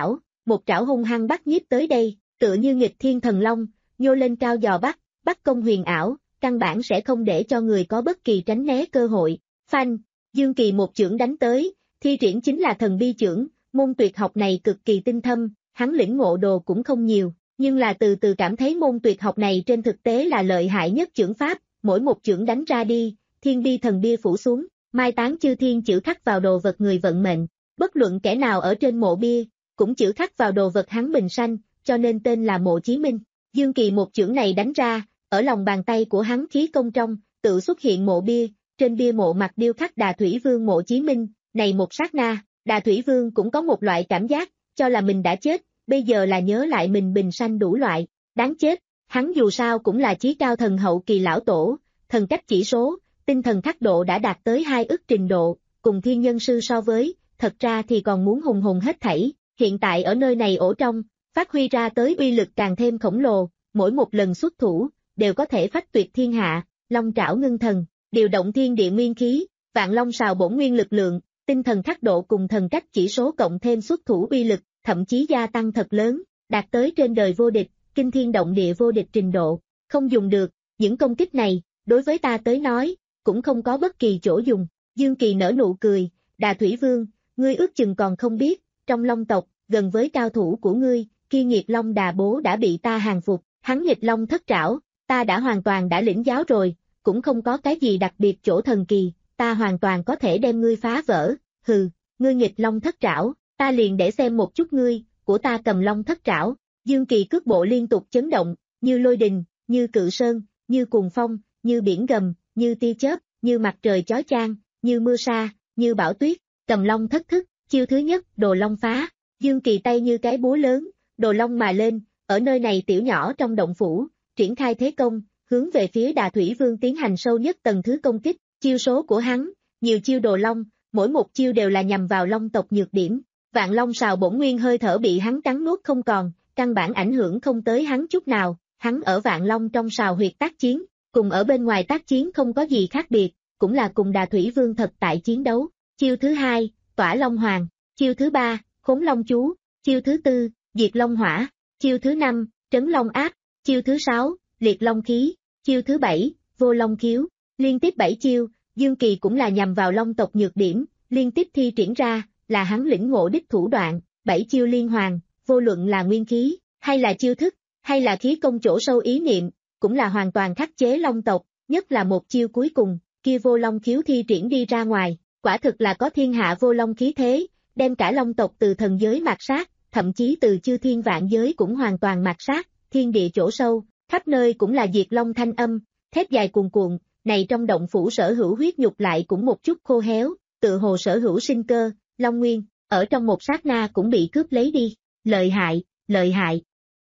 một trảo hung hăng bắt nhiếp tới đây, tựa như nghịch thiên thần long, nhô lên cao dò bắt, bắt công huyền ảo, căn bản sẽ không để cho người có bất kỳ tránh né cơ hội. Phanh, Dương Kỳ một chưởng đánh tới, thi triển chính là thần bi chưởng, môn tuyệt học này cực kỳ tinh thâm, hắn lĩnh ngộ đồ cũng không nhiều, nhưng là từ từ cảm thấy môn tuyệt học này trên thực tế là lợi hại nhất chưởng pháp, mỗi một chưởng đánh ra đi, thiên bi thần bia phủ xuống, mai táng chư thiên chữ khắc vào đồ vật người vận mệnh, bất luận kẻ nào ở trên mộ bia, cũng chữ khắc vào đồ vật hắn bình sanh, cho nên tên là Mộ Chí Minh. Dương Kỳ một chưởng này đánh ra, ở lòng bàn tay của hắn khí công trong, tự xuất hiện mộ bia, trên bia mộ mặt điêu khắc Đà Thủy Vương Mộ Chí Minh, này một sát na, Đà Thủy Vương cũng có một loại cảm giác, cho là mình đã chết, bây giờ là nhớ lại mình bình sanh đủ loại, đáng chết, hắn dù sao cũng là chí cao thần hậu kỳ lão tổ, thần cách chỉ số, tinh thần khắc độ đã đạt tới hai ức trình độ, cùng thiên nhân sư so với, thật ra thì còn muốn hùng hùng hết thảy, hiện tại ở nơi này ổ trong, phát huy ra tới uy lực càng thêm khổng lồ, mỗi một lần xuất thủ, đều có thể phách tuyệt thiên hạ, long trảo ngưng thần, điều động thiên địa nguyên khí, vạn long sào bổn nguyên lực lượng, tinh thần khắc độ cùng thần cách chỉ số cộng thêm xuất thủ uy lực, thậm chí gia tăng thật lớn, đạt tới trên đời vô địch, kinh thiên động địa vô địch trình độ, không dùng được, những công kích này, đối với ta tới nói, cũng không có bất kỳ chỗ dùng. Dương Kỳ nở nụ cười, Đà Thủy Vương, ngươi ước chừng còn không biết, trong Long tộc, gần với cao thủ của ngươi, kia nghiệt Long Đà Bố đã bị ta hàng phục, hắn nghịch Long thất trảo, ta đã hoàn toàn đã lĩnh giáo rồi, cũng không có cái gì đặc biệt chỗ thần kỳ, ta hoàn toàn có thể đem ngươi phá vỡ, hừ, ngươi nghịch Long thất trảo, ta liền để xem một chút ngươi, của ta cầm Long thất trảo. Dương Kỳ cước bộ liên tục chấn động, như lôi đình, như cự sơn, như cuồng phong, như biển gầm, như tia chớp, như mặt trời chói chang, như mưa sa, như bão tuyết, cầm Long thất thức, chiêu thứ nhất, Đồ Long phá. Dương Kỳ tay như cái búa lớn, đồ long mà lên, ở nơi này tiểu nhỏ trong động phủ, triển khai thế công, hướng về phía Đà Thủy Vương tiến hành sâu nhất tầng thứ công kích, chiêu số của hắn, nhiều chiêu đồ long, mỗi một chiêu đều là nhằm vào long tộc nhược điểm, vạn long sào bổn nguyên hơi thở bị hắn cắn nuốt không còn, căn bản ảnh hưởng không tới hắn chút nào, hắn ở vạn long trong sào huyệt tác chiến, cùng ở bên ngoài tác chiến không có gì khác biệt, cũng là cùng Đà Thủy Vương thật tại chiến đấu, chiêu thứ hai, Tỏa Long Hoàng, chiêu thứ ba, Khốn Long Chú, chiêu thứ tư, Diệt Long Hỏa, chiêu thứ năm, Trấn Long Áp, chiêu thứ sáu, Liệt Long Khí, chiêu thứ bảy, Vô Long Khiếu, liên tiếp bảy chiêu, Dương Kỳ cũng là nhằm vào long tộc nhược điểm, liên tiếp thi triển ra, là hắn lĩnh ngộ đích thủ đoạn, bảy chiêu liên hoàn, vô luận là nguyên khí, hay là chiêu thức, hay là khí công chỗ sâu ý niệm, cũng là hoàn toàn khắc chế long tộc, nhất là một chiêu cuối cùng, kia Vô Long Khiếu thi triển đi ra ngoài, quả thực là có thiên hạ vô long khí thế, đem cả long tộc từ thần giới mạt sát, thậm chí từ chư thiên vạn giới cũng hoàn toàn mạt sát, thiên địa chỗ sâu, khắp nơi cũng là diệt long thanh âm, thét dài cuồn cuộn, này trong động phủ sở hữu huyết nhục lại cũng một chút khô héo, tự hồ sở hữu sinh cơ, long nguyên, ở trong một sát na cũng bị cướp lấy đi, lợi hại, lợi hại.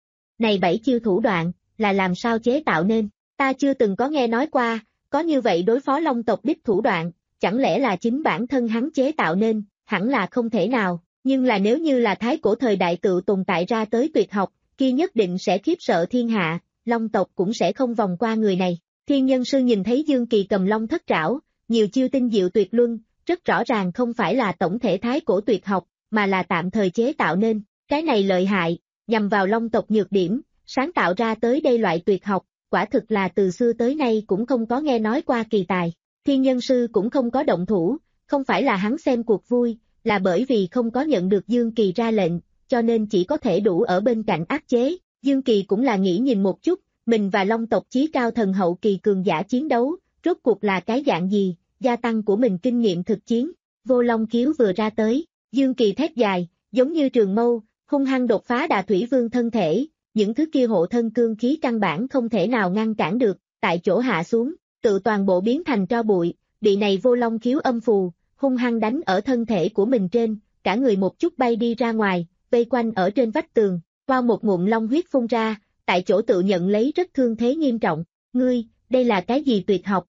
Này bảy chiêu thủ đoạn, là làm sao chế tạo nên, ta chưa từng có nghe nói qua, có như vậy đối phó long tộc đích thủ đoạn, chẳng lẽ là chính bản thân hắn chế tạo nên, hẳn là không thể nào, nhưng là nếu như là thái cổ thời đại tự tồn tại ra tới tuyệt học, kia nhất định sẽ khiếp sợ thiên hạ, long tộc cũng sẽ không vòng qua người này. Thiên nhân sư nhìn thấy Dương Kỳ cầm long thất trảo, nhiều chiêu tinh diệu tuyệt luân, rất rõ ràng không phải là tổng thể thái cổ tuyệt học, mà là tạm thời chế tạo nên, cái này lợi hại, nhằm vào long tộc nhược điểm, sáng tạo ra tới đây loại tuyệt học, quả thực là từ xưa tới nay cũng không có nghe nói qua kỳ tài. Thiên nhân sư cũng không có động thủ, không phải là hắn xem cuộc vui, là bởi vì không có nhận được Dương Kỳ ra lệnh, cho nên chỉ có thể đủ ở bên cạnh áp chế. Dương Kỳ cũng là nghĩ nhìn một chút, mình và long tộc chí cao thần hậu kỳ cường giả chiến đấu, rốt cuộc là cái dạng gì, gia tăng của mình kinh nghiệm thực chiến. Vô Long Khiếu vừa ra tới, Dương Kỳ thét dài, giống như trường mâu, hung hăng đột phá Đà Thủy Vương thân thể, những thứ kia hộ thân cương khí căn bản không thể nào ngăn cản được, tại chỗ hạ xuống, tự toàn bộ biến thành tro bụi, bị này Vô Long Khiếu âm phù, hung hăng đánh ở thân thể của mình trên, cả người một chút bay đi ra ngoài, vây quanh ở trên vách tường, qua một ngụm long huyết phun ra, tại chỗ tự nhận lấy rất thương thế nghiêm trọng. Ngươi, đây là cái gì tuyệt học?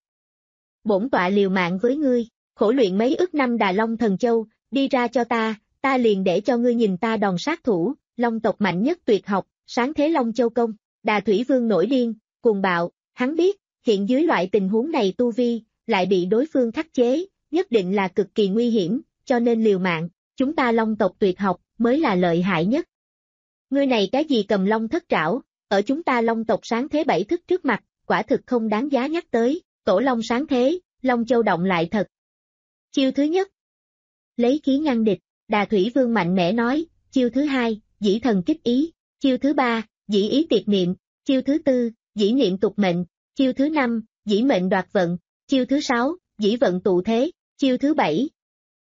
Bổn tọa liều mạng với ngươi, khổ luyện mấy ức năm Đà Long Thần Châu, đi ra cho ta, ta liền để cho ngươi nhìn ta đòn sát thủ, long tộc mạnh nhất tuyệt học, Sáng Thế Long Châu Công. Đà Thủy Vương nổi điên, cuồng bạo, hắn biết, hiện dưới loại tình huống này tu vi, lại bị đối phương khắc chế, nhất định là cực kỳ nguy hiểm, cho nên liều mạng, chúng ta long tộc tuyệt học, mới là lợi hại nhất. Ngươi này cái gì cầm long thất trảo, ở chúng ta long tộc sáng thế bảy thức trước mặt, quả thực không đáng giá nhắc tới, tổ long sáng thế, long châu động lại thật. Chiêu thứ nhất. Lấy khí ngăn địch, Đà Thủy Vương mạnh mẽ nói, chiêu thứ hai, dĩ thần kích ý, chiêu thứ ba, dĩ ý tiệt niệm, chiêu thứ tư, dĩ niệm tục mệnh, chiêu thứ năm, dĩ mệnh đoạt vận, chiêu thứ sáu, dĩ vận tụ thế, chiêu thứ bảy,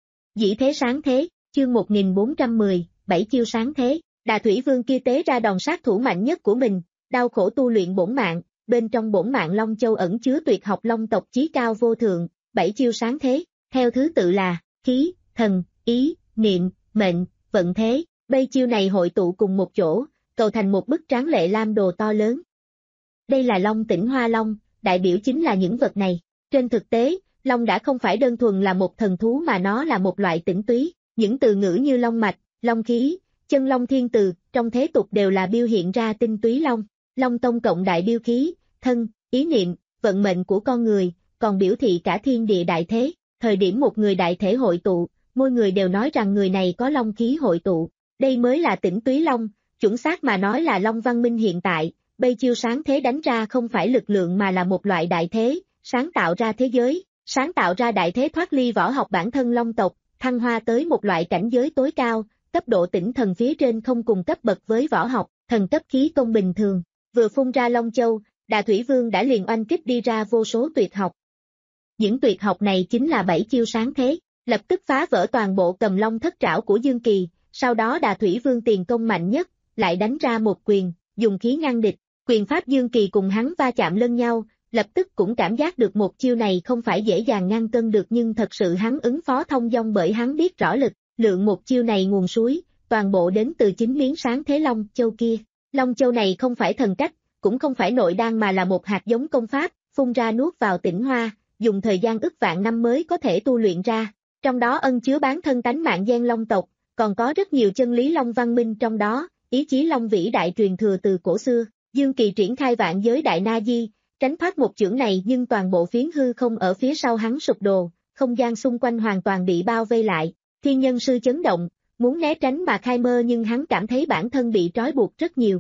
dĩ thế sáng thế, chương một nghìn bốn trăm mười, bảy chiêu sáng thế, Đà Thủy Vương kia tế ra đòn sát thủ mạnh nhất của mình, đau khổ tu luyện bổn mạng, bên trong bổn mạng Long Châu ẩn chứa tuyệt học Long tộc chí cao vô thượng, bảy chiêu sáng thế, theo thứ tự là, khí, thần, ý, niệm, mệnh, vận thế, bây chiêu này hội tụ cùng một chỗ, cầu thành một bức tráng lệ lam đồ to lớn. Đây là Long Tỉnh Hoa Long, đại biểu chính là những vật này. Trên thực tế, Long đã không phải đơn thuần là một thần thú mà nó là một loại tĩnh túy, những từ ngữ như Long mạch, Long khí, chân Long thiên từ, trong thế tục đều là biểu hiện ra tinh túy Long. Long tông cộng đại biểu khí, thân, ý niệm, vận mệnh của con người, còn biểu thị cả thiên địa đại thế. Thời điểm một người đại thể hội tụ, mỗi người đều nói rằng người này có Long khí hội tụ. Đây mới là tĩnh túy Long, chuẩn xác mà nói là Long văn minh hiện tại. Bây chiêu sáng thế đánh ra không phải lực lượng mà là một loại đại thế, sáng tạo ra thế giới, sáng tạo ra đại thế thoát ly võ học bản thân Long tộc, thăng hoa tới một loại cảnh giới tối cao, cấp độ tỉnh thần phía trên không cùng cấp bậc với võ học, thần cấp khí công bình thường. Vừa phun ra Long Châu, Đà Thủy Vương đã liền oanh kích đi ra vô số tuyệt học. Những tuyệt học này chính là bảy chiêu sáng thế, lập tức phá vỡ toàn bộ cầm long thất trảo của Dương Kỳ, sau đó Đà Thủy Vương tiền công mạnh nhất, lại đánh ra một quyền, dùng khí ngăn địch. Quyền pháp Dương Kỳ cùng hắn va chạm lẫn nhau, lập tức cũng cảm giác được một chiêu này không phải dễ dàng ngăn cân được nhưng thật sự hắn ứng phó thông dong bởi hắn biết rõ lực, lượng một chiêu này nguồn suối, toàn bộ đến từ chính miếng sáng thế Long Châu kia. Long Châu này không phải thần cách, cũng không phải nội đan mà là một hạt giống công pháp, phun ra nuốt vào tỉnh hoa, dùng thời gian ức vạn năm mới có thể tu luyện ra. Trong đó ân chứa bán thân tánh mạng gen Long tộc, còn có rất nhiều chân lý Long văn minh trong đó, ý chí Long vĩ đại truyền thừa từ cổ xưa. Dương Kỳ triển khai vạn giới đại na di, tránh thoát một chưởng này nhưng toàn bộ phiến hư không ở phía sau hắn sụp đổ, không gian xung quanh hoàn toàn bị bao vây lại. Thiên nhân sư chấn động, muốn né tránh mà khai mơ nhưng hắn cảm thấy bản thân bị trói buộc rất nhiều.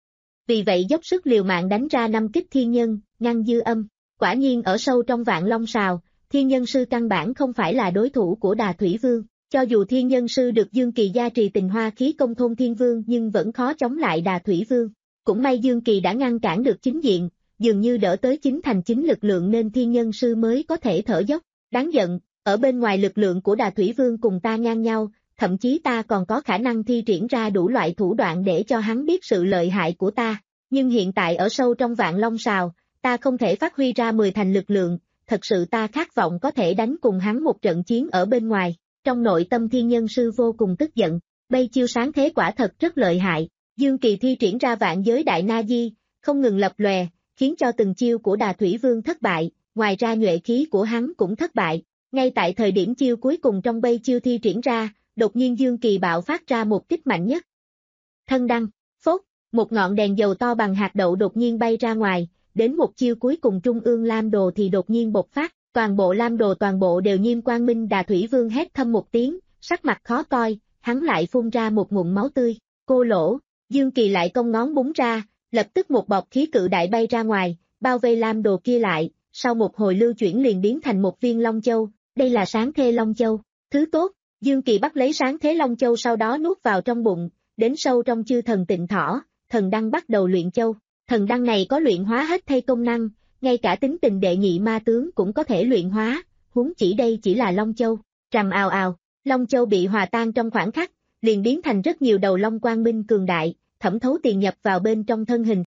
Vì vậy dốc sức liều mạng đánh ra năm kích thiên nhân, ngăn dư âm. Quả nhiên ở sâu trong vạn long sào, thiên nhân sư căn bản không phải là đối thủ của Đà Thủy Vương. Cho dù thiên nhân sư được Dương Kỳ gia trì tình hoa khí công thôn thiên vương nhưng vẫn khó chống lại Đà Thủy Vương. Cũng may Dương Kỳ đã ngăn cản được chính diện, dường như đỡ tới chính thành chính lực lượng nên thiên nhân sư mới có thể thở dốc. Đáng giận, ở bên ngoài lực lượng của Đà Thủy Vương cùng ta ngang nhau, thậm chí ta còn có khả năng thi triển ra đủ loại thủ đoạn để cho hắn biết sự lợi hại của ta. Nhưng hiện tại ở sâu trong vạn long sào, ta không thể phát huy ra mười thành lực lượng, thật sự ta khát vọng có thể đánh cùng hắn một trận chiến ở bên ngoài. Trong nội tâm thiên nhân sư vô cùng tức giận, bây chiêu sáng thế quả thật rất lợi hại. Dương Kỳ thi triển ra vạn giới đại na di, không ngừng lập lòe, khiến cho từng chiêu của Đà Thủy Vương thất bại, ngoài ra nhuệ khí của hắn cũng thất bại. Ngay tại thời điểm chiêu cuối cùng trong bây chiêu thi triển ra, đột nhiên Dương Kỳ bạo phát ra một kích mạnh nhất. Thân đăng, phốt, một ngọn đèn dầu to bằng hạt đậu đột nhiên bay ra ngoài, đến một chiêu cuối cùng trung ương lam đồ thì đột nhiên bộc phát, toàn bộ lam đồ toàn bộ đều nhiêm quang minh. Đà Thủy Vương hét thầm một tiếng, sắc mặt khó coi, hắn lại phun ra một ngụm máu tươi, cô lỗ. Dương Kỳ lại cong ngón búng ra, lập tức một bọc khí cự đại bay ra ngoài, bao vây lam đồ kia lại, sau một hồi lưu chuyển liền biến thành một viên Long Châu, đây là sáng thế Long Châu, thứ tốt. Dương Kỳ bắt lấy sáng thế Long Châu sau đó nuốt vào trong bụng, đến sâu trong chư thần tịnh thỏ, thần đăng bắt đầu luyện châu, thần đăng này có luyện hóa hết thây công năng, ngay cả tính tình đệ nhị ma tướng cũng có thể luyện hóa, huống chỉ đây chỉ là Long Châu, rầm ào ào, Long Châu bị hòa tan trong khoảng khắc, liền biến thành rất nhiều đầu long quang minh cường đại, thẩm thấu tiền nhập vào bên trong thân hình.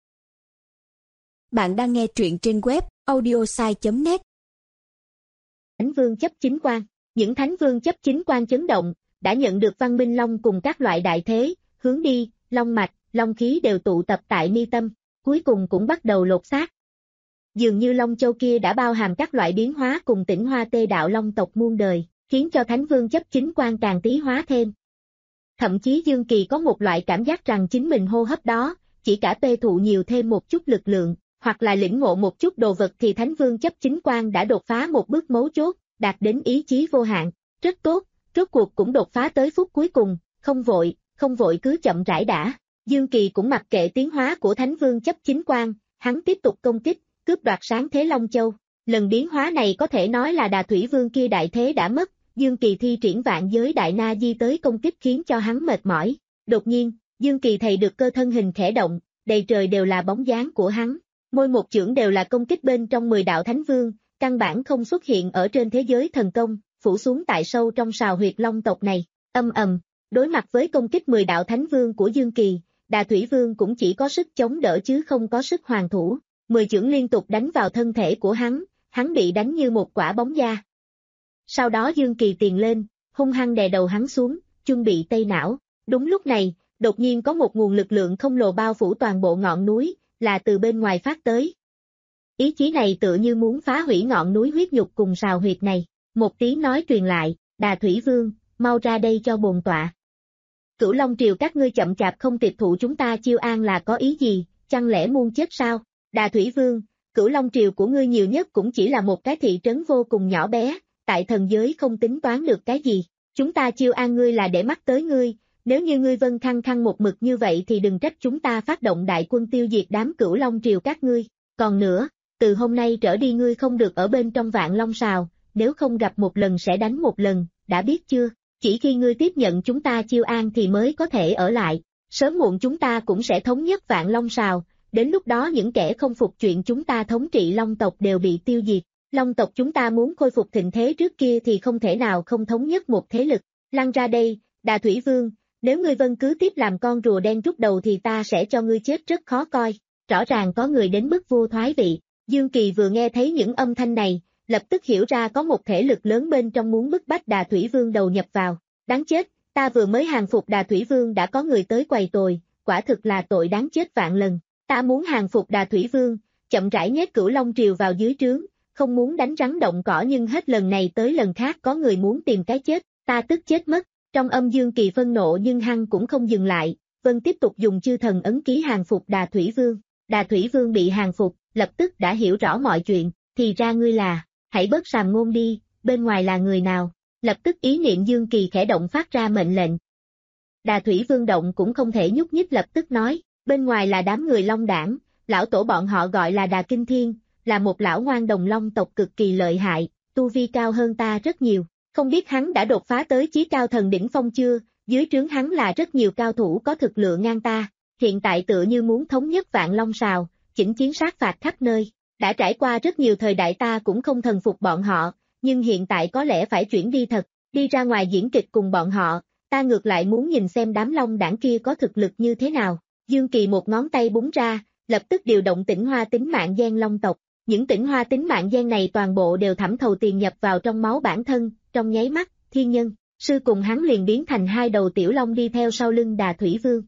Bạn đang nghe truyện trên web audiosai chấm net. Thánh vương chấp chính quan, những thánh vương chấp chính quan chấn động, đã nhận được văn minh long cùng các loại đại thế, hướng đi, long mạch, long khí đều tụ tập tại mi tâm, cuối cùng cũng bắt đầu lột xác. Dường như Long Châu kia đã bao hàm các loại biến hóa cùng tỉnh hoa tê đạo long tộc muôn đời, khiến cho thánh vương chấp chính quan càng tí hóa thêm. Thậm chí Dương Kỳ có một loại cảm giác rằng chính mình hô hấp đó, chỉ cả tê thụ nhiều thêm một chút lực lượng, hoặc là lĩnh ngộ một chút đồ vật thì thánh vương chấp chính quan đã đột phá một bước mấu chốt, đạt đến ý chí vô hạn. Rất tốt, rốt cuộc cũng đột phá tới phút cuối cùng, không vội, không vội cứ chậm rãi đã. Dương Kỳ cũng mặc kệ tiến hóa của Thánh Vương chấp chính quan, hắn tiếp tục công kích, cướp đoạt sáng thế Long Châu. Lần biến hóa này có thể nói là Đà Thủy Vương kia đại thế đã mất, Dương Kỳ thi triển vạn giới đại na di tới công kích khiến cho hắn mệt mỏi. Đột nhiên, Dương Kỳ thấy được cơ thân hình khẽ động, đầy trời đều là bóng dáng của hắn. Môi một chưởng đều là công kích bên trong mười đạo Thánh Vương, căn bản không xuất hiện ở trên thế giới thần công, phủ xuống tại sâu trong sào huyệt Long tộc này. Âm ầm, đối mặt với công kích mười đạo Thánh Vương của Dương Kỳ, Đà Thủy Vương cũng chỉ có sức chống đỡ chứ không có sức hoàn thủ. Mười chưởng liên tục đánh vào thân thể của hắn, hắn bị đánh như một quả bóng da. Sau đó Dương Kỳ tiền lên, hung hăng đè đầu hắn xuống, chuẩn bị tây não. Đúng lúc này, đột nhiên có một nguồn lực lượng khổng lồ bao phủ toàn bộ ngọn núi, là từ bên ngoài phát tới. Ý chí này tựa như muốn phá hủy ngọn núi huyết nhục cùng sào huyệt này. Một tiếng nói truyền lại, Đà Thủy Vương, mau ra đây cho bồn tọa. Cửu Long Triều các ngươi chậm chạp không tiệp thụ chúng ta chiêu an là có ý gì, chẳng lẽ muốn chết sao? Đà Thủy Vương, Cửu Long Triều của ngươi nhiều nhất cũng chỉ là một cái thị trấn vô cùng nhỏ bé, tại thần giới không tính toán được cái gì. Chúng ta chiêu an ngươi là để mắt tới ngươi, nếu như ngươi vân khăng khăng một mực như vậy thì đừng trách chúng ta phát động đại quân tiêu diệt đám Cửu Long Triều các ngươi. Còn nữa, từ hôm nay trở đi ngươi không được ở bên trong Vạn Long Sào, nếu không gặp một lần sẽ đánh một lần, đã biết chưa? Chỉ khi ngươi tiếp nhận chúng ta chiêu an thì mới có thể ở lại, sớm muộn chúng ta cũng sẽ thống nhất Vạn Long Sào, đến lúc đó những kẻ không phục chuyện chúng ta thống trị Long tộc đều bị tiêu diệt. Long tộc chúng ta muốn khôi phục thịnh thế trước kia thì không thể nào không thống nhất một thế lực. Lăn ra đây, Đà Thủy Vương, nếu ngươi vân cứ tiếp làm con rùa đen trút đầu thì ta sẽ cho ngươi chết rất khó coi. Rõ ràng có người đến bức vua thoái vị. Dương Kỳ vừa nghe thấy những âm thanh này, lập tức hiểu ra có một thể lực lớn bên trong muốn bức bách Đà Thủy Vương đầu nhập vào. Đáng chết, ta vừa mới hàng phục Đà Thủy Vương đã có người tới quầy tồi, quả thực là tội đáng chết vạn lần. Ta muốn hàng phục Đà Thủy Vương, chậm rãi nhét Cửu Long Triều vào dưới trướng, không muốn đánh rắn động cỏ nhưng hết lần này tới lần khác có người muốn tìm cái chết, ta tức chết mất. Trong âm Dương Kỳ phân nộ nhưng hắn cũng không dừng lại, Vân tiếp tục dùng chư thần ấn ký hàng phục Đà Thủy Vương. Đà Thủy Vương bị hàng phục, lập tức đã hiểu rõ mọi chuyện, thì ra ngươi là, hãy bớt sàm ngôn đi, bên ngoài là người nào. Lập tức ý niệm Dương Kỳ khẽ động phát ra mệnh lệnh. Đà Thủy Vương động cũng không thể nhúc nhích lập tức nói, bên ngoài là đám người Long Đảng, lão tổ bọn họ gọi là Đà Kinh Thiên, là một lão ngoan đồng Long tộc cực kỳ lợi hại, tu vi cao hơn ta rất nhiều, không biết hắn đã đột phá tới chí cao thần đỉnh phong chưa, dưới trướng hắn là rất nhiều cao thủ có thực lượng ngang ta, hiện tại tựa như muốn thống nhất Vạn Long Sào, chỉnh chiến sát phạt khắp nơi, đã trải qua rất nhiều thời đại ta cũng không thần phục bọn họ, nhưng hiện tại có lẽ phải chuyển đi thật, đi ra ngoài diễn kịch cùng bọn họ, ta ngược lại muốn nhìn xem đám Long Đảng kia có thực lực như thế nào. Dương Kỳ một ngón tay búng ra, lập tức điều động Tĩnh Hoa tính mạng gen Long tộc, những Tĩnh Hoa tính mạng gen này toàn bộ đều thẩm thầu tiền nhập vào trong máu bản thân, trong nháy mắt, Thiên Nhân, Sư cùng hắn liền biến thành hai đầu tiểu long đi theo sau lưng Đà Thủy Vương.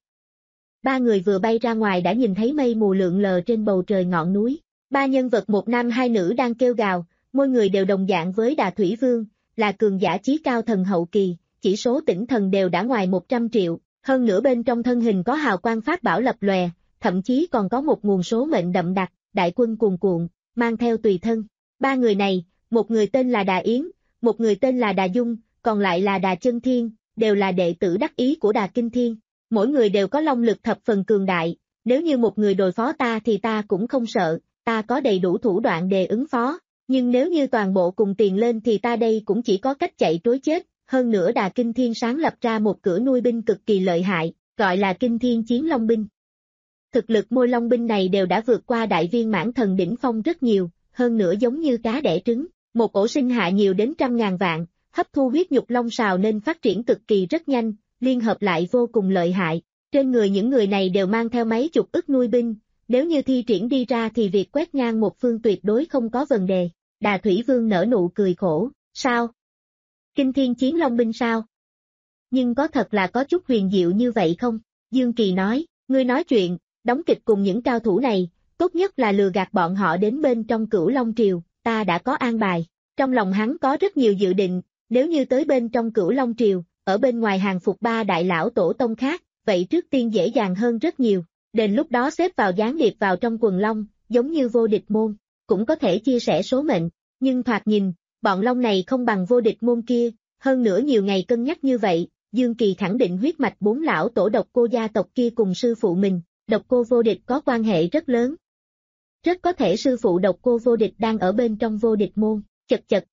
Ba người vừa bay ra ngoài đã nhìn thấy mây mù lượn lờ trên bầu trời ngọn núi, ba nhân vật một nam hai nữ đang kêu gào, mỗi người đều đồng dạng với Đà Thủy Vương, là cường giả chí cao thần hậu kỳ, chỉ số tỉnh thần đều đã ngoài một trăm triệu, hơn nữa bên trong thân hình có hào quang pháp bảo lập lòe, thậm chí còn có một nguồn số mệnh đậm đặc, đại quân cuồn cuộn, mang theo tùy thân. Ba người này, một người tên là Đà Yến, một người tên là Đà Dung, còn lại là Đà Chân Thiên, đều là đệ tử đắc ý của Đà Kinh Thiên. Mỗi người đều có long lực thập phần cường đại, nếu như một người đối phó ta thì ta cũng không sợ, ta có đầy đủ thủ đoạn để ứng phó, nhưng nếu như toàn bộ cùng tiền lên thì ta đây cũng chỉ có cách chạy trối chết. Hơn nữa Đà Kinh Thiên sáng lập ra một cửa nuôi binh cực kỳ lợi hại, gọi là Kinh Thiên Chiến Long Binh. Thực lực môi long binh này đều đã vượt qua đại viên mãn thần đỉnh phong rất nhiều, hơn nữa giống như cá đẻ trứng, một ổ sinh hạ nhiều đến trăm ngàn vạn, hấp thu huyết nhục long sào nên phát triển cực kỳ rất nhanh, liên hợp lại vô cùng lợi hại. Trên người những người này đều mang theo mấy chục ức nuôi binh, nếu như thi triển đi ra thì việc quét ngang một phương tuyệt đối không có vấn đề. Đà Thủy Vương nở nụ cười khổ, sao? Kinh Thiên Chiến Long Binh sao? Nhưng có thật là có chút huyền diệu như vậy không? Dương Kỳ nói, ngươi nói chuyện, đóng kịch cùng những cao thủ này, tốt nhất là lừa gạt bọn họ đến bên trong Cửu Long Triều, ta đã có an bài. Trong lòng hắn có rất nhiều dự định, nếu như tới bên trong Cửu Long Triều, ở bên ngoài hàng phục ba đại lão tổ tông khác, vậy trước tiên dễ dàng hơn rất nhiều, đến lúc đó xếp vào gián điệp vào trong quần long, giống như vô địch môn, cũng có thể chia sẻ số mệnh, nhưng thoạt nhìn, bọn long này không bằng vô địch môn kia, hơn nữa nhiều ngày cân nhắc như vậy, Dương Kỳ khẳng định huyết mạch bốn lão tổ độc cô gia tộc kia cùng sư phụ mình, độc cô vô địch có quan hệ rất lớn. Rất có thể sư phụ độc cô vô địch đang ở bên trong vô địch môn, chật chật.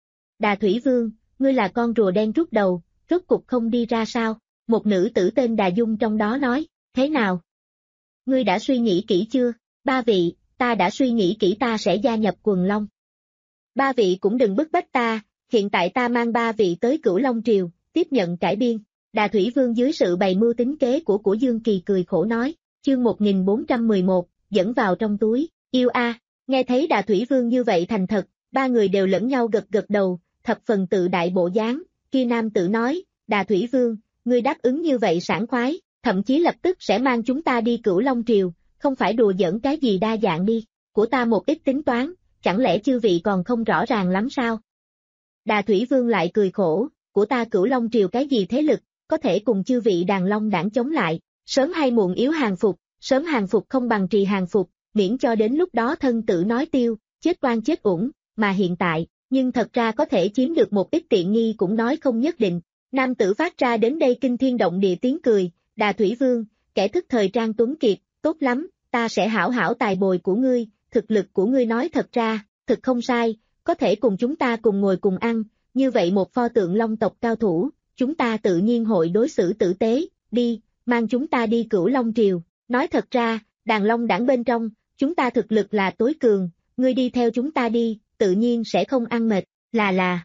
Đà Thủy Vương, ngươi là con rùa đen rút đầu, rốt cục không đi ra sao? Một nữ tử tên Đà Dung trong đó nói, thế nào? Ngươi đã suy nghĩ kỹ chưa? Ba vị, ta đã suy nghĩ kỹ, ta sẽ gia nhập Quần Long. Ba vị cũng đừng bức bách ta, hiện tại ta mang ba vị tới Cửu Long Triều, tiếp nhận cải biên. Đà Thủy Vương dưới sự bày mưu tính kế của của Dương Kỳ cười khổ nói, chương một nghìn bốn trăm mười một, dẫn vào trong túi, yêu a. Nghe thấy Đà Thủy Vương như vậy thành thật, ba người đều lẫn nhau gật gật đầu, thập phần tự đại bộ dáng. Kia nam tử nói, Đà Thủy Vương, ngươi đáp ứng như vậy sảng khoái, thậm chí lập tức sẽ mang chúng ta đi Cửu Long Triều, không phải đùa giỡn cái gì đa dạng đi, của ta một ít tính toán, chẳng lẽ chư vị còn không rõ ràng lắm sao? Đà Thủy Vương lại cười khổ, của ta Cửu Long Triều cái gì thế lực, có thể cùng chư vị đàn long đảng chống lại, sớm hay muộn yếu hàng phục, sớm hàng phục không bằng trì hàng phục, miễn cho đến lúc đó thân tử nói tiêu, chết oan chết uổng, mà hiện tại, nhưng thật ra có thể chiếm được một ít tiện nghi cũng nói không nhất định. Nam tử phát ra đến đây kinh thiên động địa tiếng cười, Đà Thủy Vương, kẻ thức thời trang tuấn kiệt, tốt lắm, ta sẽ hảo hảo tài bồi của ngươi, thực lực của ngươi nói thật ra, thực không sai, có thể cùng chúng ta cùng ngồi cùng ăn, như vậy một pho tượng long tộc cao thủ, chúng ta tự nhiên hội đối xử tử tế, đi, mang chúng ta đi Cửu Long Triều, nói thật ra, đàn long đảng bên trong, chúng ta thực lực là tối cường, ngươi đi theo chúng ta đi, tự nhiên sẽ không ăn mệt, là là.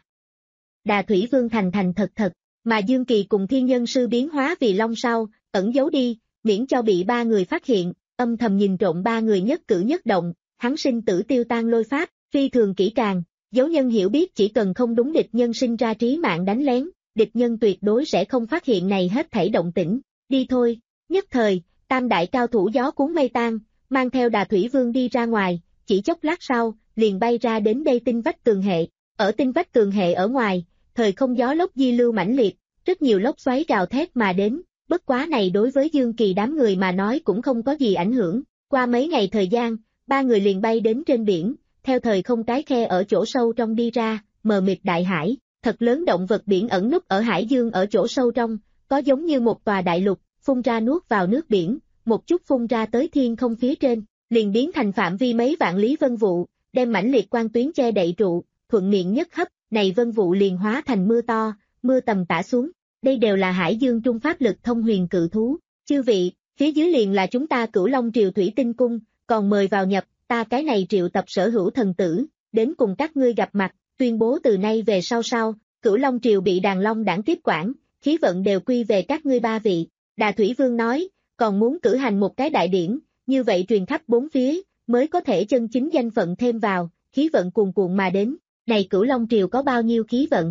Đà Thủy Vương thành thành thật thật, mà Dương Kỳ cùng thiên nhân sư biến hóa vì long sau, ẩn giấu đi, miễn cho bị ba người phát hiện, âm thầm nhìn trộm ba người nhất cử nhất động, hắn sinh tử tiêu tan lôi pháp, phi thường kỹ càng, dấu nhân hiểu biết chỉ cần không đúng địch nhân sinh ra trí mạng đánh lén, địch nhân tuyệt đối sẽ không phát hiện này hết thảy động tĩnh, đi thôi, nhất thời, tam đại cao thủ gió cuốn mây tan, mang theo Đà Thủy Vương đi ra ngoài, chỉ chốc lát sau, liền bay ra đến đây tinh vách tường hệ, ở tinh vách tường hệ ở ngoài, thời không gió lốc di lưu mãnh liệt, rất nhiều lốc xoáy gào thét mà đến, bất quá này đối với Dương Kỳ đám người mà nói cũng không có gì ảnh hưởng, qua mấy ngày thời gian, ba người liền bay đến trên biển, theo thời không cái khe ở chỗ sâu trong đi ra, mờ mịt đại hải, thật lớn động vật biển ẩn núp ở hải dương ở chỗ sâu trong, có giống như một tòa đại lục, phun ra nuốt vào nước biển, một chút phun ra tới thiên không phía trên, liền biến thành phạm vi mấy vạn lý vân vụ, đem mãnh liệt quang tuyến che đậy trụ, thuận miệng nhất hấp, này vân vụ liền hóa thành mưa to, mưa tầm tả xuống, đây đều là hải dương trung pháp lực thông huyền cự thú, chư vị, phía dưới liền là chúng ta Cửu Long Triều Thủy Tinh Cung, còn mời vào nhập, ta cái này triệu tập sở hữu thần tử, đến cùng các ngươi gặp mặt, tuyên bố từ nay về sau sau, Cửu Long Triều bị đàn long đảng tiếp quản, khí vận đều quy về các ngươi ba vị, Đà Thủy Vương nói, còn muốn cử hành một cái đại điển, như vậy truyền khắp bốn phía, mới có thể chân chính danh phận thêm vào, khí vận cuồn cuộn mà đến, này Cửu Long Triều có bao nhiêu khí vận?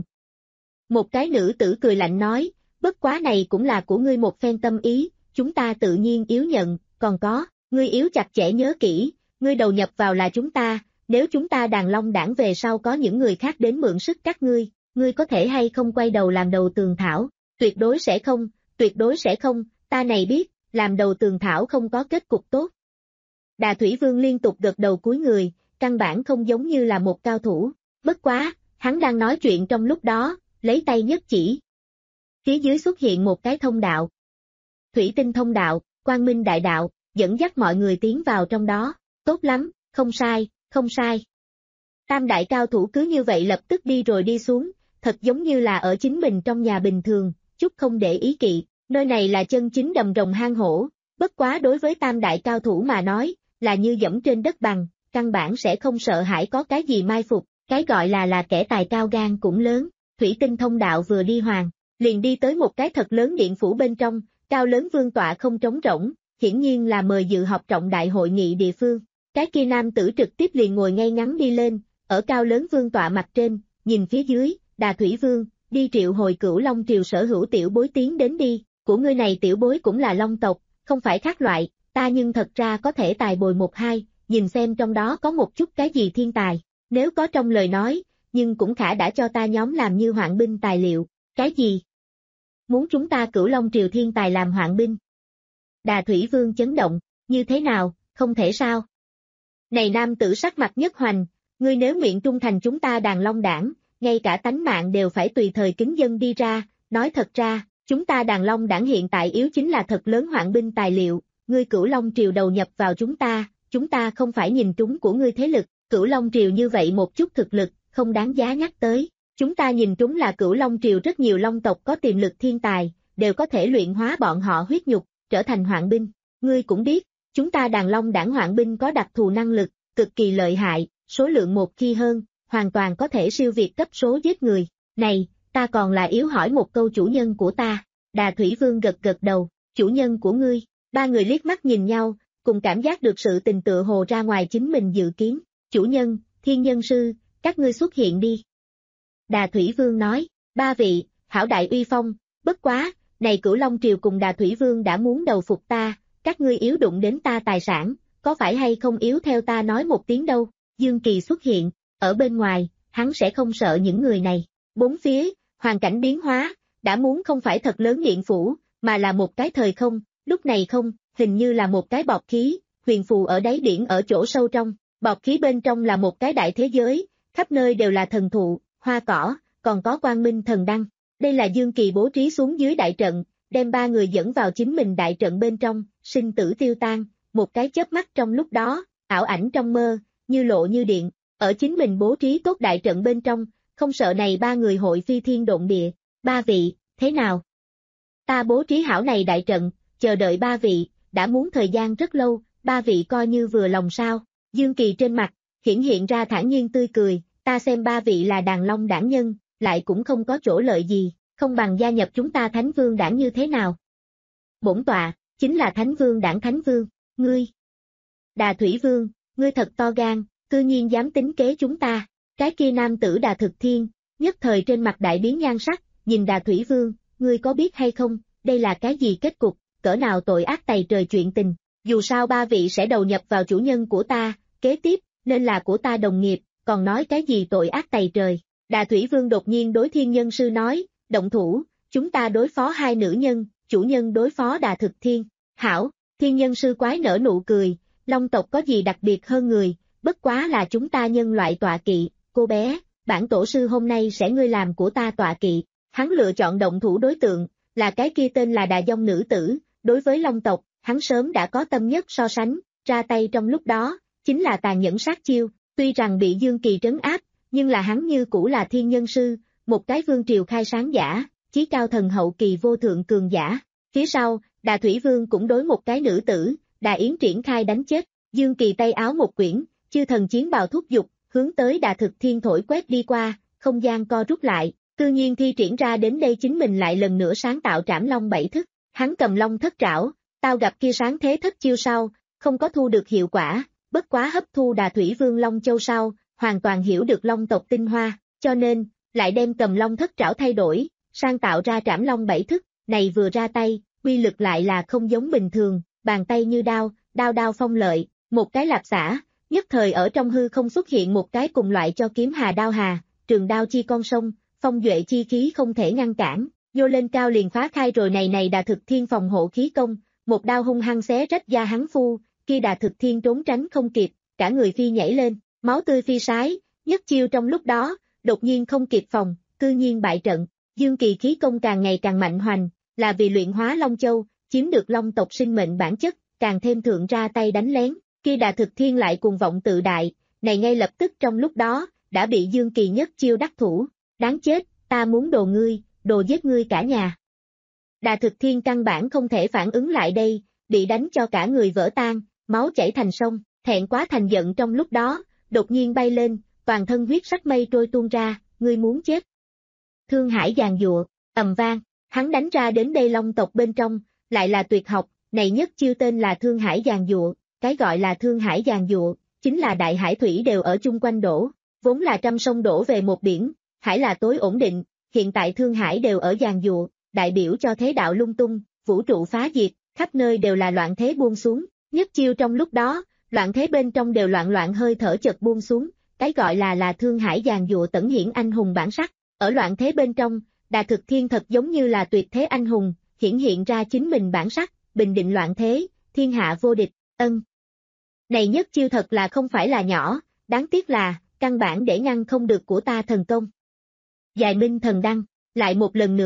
Một cái nữ tử cười lạnh nói, bất quá này cũng là của ngươi một phen tâm ý, chúng ta tự nhiên yếu nhận, còn có, ngươi yếu chặt chẽ nhớ kỹ, ngươi đầu nhập vào là chúng ta, nếu chúng ta đàn long đảng về sau có những người khác đến mượn sức các ngươi, ngươi có thể hay không quay đầu làm đầu tường thảo, tuyệt đối sẽ không, tuyệt đối sẽ không, ta này biết, làm đầu tường thảo không có kết cục tốt. Đà Thủy Vương liên tục gật đầu cúi người, căn bản không giống như là một cao thủ, bất quá, hắn đang nói chuyện trong lúc đó, lấy tay nhất chỉ. Phía dưới xuất hiện một cái thông đạo. Thủy tinh thông đạo, quang minh đại đạo, dẫn dắt mọi người tiến vào trong đó, tốt lắm, không sai, không sai. Tam đại cao thủ cứ như vậy lập tức đi rồi đi xuống, thật giống như là ở chính mình trong nhà bình thường, chút không để ý kỵ, nơi này là chân chính đầm rồng hang hổ, bất quá đối với tam đại cao thủ mà nói, là như dẫm trên đất bằng, căn bản sẽ không sợ hãi có cái gì mai phục, cái gọi là là kẻ tài cao gan cũng lớn, thủy tinh thông đạo vừa đi hoàn, liền đi tới một cái thật lớn điện phủ bên trong, cao lớn vương tọa không trống rỗng, hiển nhiên là mời dự họp trọng đại hội nghị địa phương, cái kia nam tử trực tiếp liền ngồi ngay ngắn đi lên, ở cao lớn vương tọa mặt trên, nhìn phía dưới, Đà Thủy Vương, đi triệu hồi Cửu Long Triều sở hữu tiểu bối tiến đến đi, của ngươi này tiểu bối cũng là long tộc, không phải khác loại, ta nhưng thật ra có thể tài bồi một hai, nhìn xem trong đó có một chút cái gì thiên tài, nếu có trong lời nói, nhưng cũng khả đã cho ta nhóm làm như hoạn binh tài liệu, cái gì? Muốn chúng ta Cửu Long Triều thiên tài làm hoạn binh? Đà Thủy Vương chấn động, như thế nào, không thể sao? Này nam tử sắc mặt nhất hoành, ngươi nếu nguyện trung thành chúng ta đàn long đảng, ngay cả tánh mạng đều phải tùy thời kính dân đi ra, nói thật ra, Chúng ta Đàn Long Đảng hiện tại yếu chính là thật lớn hoạn binh tài liệu, ngươi Cửu Long Triều đầu nhập vào chúng ta, chúng ta không phải nhìn trúng của ngươi thế lực, Cửu Long Triều như vậy một chút thực lực, không đáng giá nhắc tới. Chúng ta nhìn trúng là Cửu Long Triều rất nhiều long tộc có tiềm lực thiên tài, đều có thể luyện hóa bọn họ huyết nhục, trở thành hoạn binh. Ngươi cũng biết, chúng ta Đàn Long Đảng hoạn binh có đặc thù năng lực, cực kỳ lợi hại, số lượng một khi hơn, hoàn toàn có thể siêu việt cấp số giết người. Này, ta còn là yếu hỏi một câu chủ nhân của ta. Đà Thủy Vương gật gật đầu, chủ nhân của ngươi. Ba người liếc mắt nhìn nhau, cùng cảm giác được sự tình tựa hồ ra ngoài chính mình dự kiến. Chủ nhân, Thiên Nhân Sư, các ngươi xuất hiện đi. Đà Thủy Vương nói, ba vị, hảo đại uy phong, bất quá, này Cửu Long Triều cùng Đà Thủy Vương đã muốn đầu phục ta, các ngươi yếu đụng đến ta tài sản, có phải hay không yếu theo ta nói một tiếng đâu. Dương Kỳ xuất hiện, ở bên ngoài, hắn sẽ không sợ những người này. Bốn phía, hoàn cảnh biến hóa, đã muốn không phải thật lớn điện phủ, mà là một cái thời không, lúc này không, hình như là một cái bọt khí, huyền phù ở đáy biển ở chỗ sâu trong, bọt khí bên trong là một cái đại thế giới, khắp nơi đều là thần thụ, hoa cỏ, còn có quang minh thần đăng. Đây là Dương Kỳ bố trí xuống dưới đại trận, đem ba người dẫn vào chính mình đại trận bên trong, sinh tử tiêu tan, một cái chớp mắt trong lúc đó, ảo ảnh trong mơ, như lộ như điện, ở chính mình bố trí tốt đại trận bên trong, không sợ này ba người hội phi thiên độn địa. Ba vị, thế nào? Ta bố trí hảo này đại trận, chờ đợi ba vị, đã muốn thời gian rất lâu, ba vị coi như vừa lòng sao. Dương Kỳ trên mặt, hiển hiện ra thản nhiên tươi cười, ta xem ba vị là Đàn Long Đảng nhân, lại cũng không có chỗ lợi gì, không bằng gia nhập chúng ta Thánh Vương Đảng như thế nào? Bổn tọa, chính là Thánh Vương Đảng Thánh Vương, ngươi. Đà Thủy Vương, ngươi thật to gan, cư nhiên dám tính kế chúng ta. Cái kia nam tử Đà Thực Thiên, nhất thời trên mặt đại biến nhan sắc, nhìn Đà Thủy Vương, ngươi có biết hay không, đây là cái gì kết cục, cỡ nào tội ác tày trời chuyện tình. Dù sao ba vị sẽ đầu nhập vào chủ nhân của ta, kế tiếp, nên là của ta đồng nghiệp, còn nói cái gì tội ác tày trời. Đà Thủy Vương đột nhiên đối Thiên Nhân Sư nói, động thủ, chúng ta đối phó hai nữ nhân, chủ nhân đối phó Đà Thực Thiên. Hảo, Thiên Nhân Sư quái nở nụ cười, Long tộc có gì đặc biệt hơn người, bất quá là chúng ta nhân loại tọa kỵ, cô bé, bản tổ sư hôm nay sẽ ngươi làm của ta tọa kỵ. Hắn lựa chọn động thủ đối tượng, là cái kia tên là Đà Dông nữ tử, đối với Long tộc, hắn sớm đã có tâm nhất so sánh, ra tay trong lúc đó, chính là tàn nhẫn sát chiêu, tuy rằng bị Dương Kỳ trấn áp, nhưng là hắn như cũ là Thiên Nhân Sư, một cái vương triều khai sáng giả, chí cao thần hậu kỳ vô thượng cường giả. Phía sau, Đà Thủy Vương cũng đối một cái nữ tử, Đà Yến triển khai đánh chết, Dương Kỳ tay áo một quyển, chư thần chiến bào thúc dục, hướng tới Đà Thực Thiên thổi quét đi qua, không gian co rút lại, cư nhiên thi triển ra đến đây chính mình lại lần nữa sáng tạo Trảm Long bảy thức, hắn cầm long thất trảo, tao gặp kia sáng thế thất chiêu sau, không có thu được hiệu quả, bất quá hấp thu Đà Thủy Vương Long Châu sau, hoàn toàn hiểu được Long tộc tinh hoa, cho nên, lại đem cầm long thất trảo thay đổi, sang tạo ra Trảm Long bảy thức, này vừa ra tay, uy lực lại là không giống bình thường, bàn tay như đao, đao đao phong lợi, một cái lạp xả, nhất thời ở trong hư không xuất hiện một cái cùng loại cho kiếm hà đao hà, trường đao chi con sông, phong duệ chi khí không thể ngăn cản, vô lên cao liền phá khai rồi này này Đà Thực Thiên phòng hộ khí công, một đao hung hăng xé rách da hắn phu, kia Đà Thực Thiên trốn tránh không kịp, cả người phi nhảy lên, máu tươi phi sái, nhất chiêu trong lúc đó, đột nhiên không kịp phòng, cư nhiên bại trận, Dương Kỳ khí công càng ngày càng mạnh hoành, là vì luyện hóa Long Châu, chiếm được Long tộc sinh mệnh bản chất, càng thêm thượng ra tay đánh lén, kia Đà Thực Thiên lại cuồng vọng tự đại, này ngay lập tức trong lúc đó, đã bị Dương Kỳ nhất chiêu đắc thủ, đáng chết, ta muốn đồ ngươi, đồ giết ngươi cả nhà. Đà Thực Thiên căn bản không thể phản ứng lại đây, bị đánh cho cả người vỡ tan, máu chảy thành sông, thẹn quá thành giận trong lúc đó, đột nhiên bay lên, toàn thân huyết sắc mây trôi tuôn ra, ngươi muốn chết. Thương Hải giàn giụa, ầm vang, hắn đánh ra đến đây Long tộc bên trong, lại là tuyệt học, này nhất chiêu tên là Thương Hải giàn giụa, cái gọi là Thương Hải giàn giụa, chính là đại hải thủy đều ở chung quanh đổ, vốn là trăm sông đổ về một biển, hải là tối ổn định, hiện tại Thương Hải đều ở giàn giụa, đại biểu cho thế đạo lung tung, vũ trụ phá diệt, khắp nơi đều là loạn thế buông xuống, nhất chiêu trong lúc đó, loạn thế bên trong đều loạn loạn hơi thở chợt buông xuống, cái gọi là là Thương Hải giàn giụa tẩn hiển anh hùng bản sắc, ở loạn thế bên trong, Đà Thực Thiên thật giống như là tuyệt thế anh hùng, hiển hiện ra chính mình bản sắc, bình định loạn thế, thiên hạ vô địch, ân. Này nhất chiêu thật là không phải là nhỏ, đáng tiếc là, căn bản để ngăn không được của ta thần công. Dài Minh thần đăng, lại một lần nữa,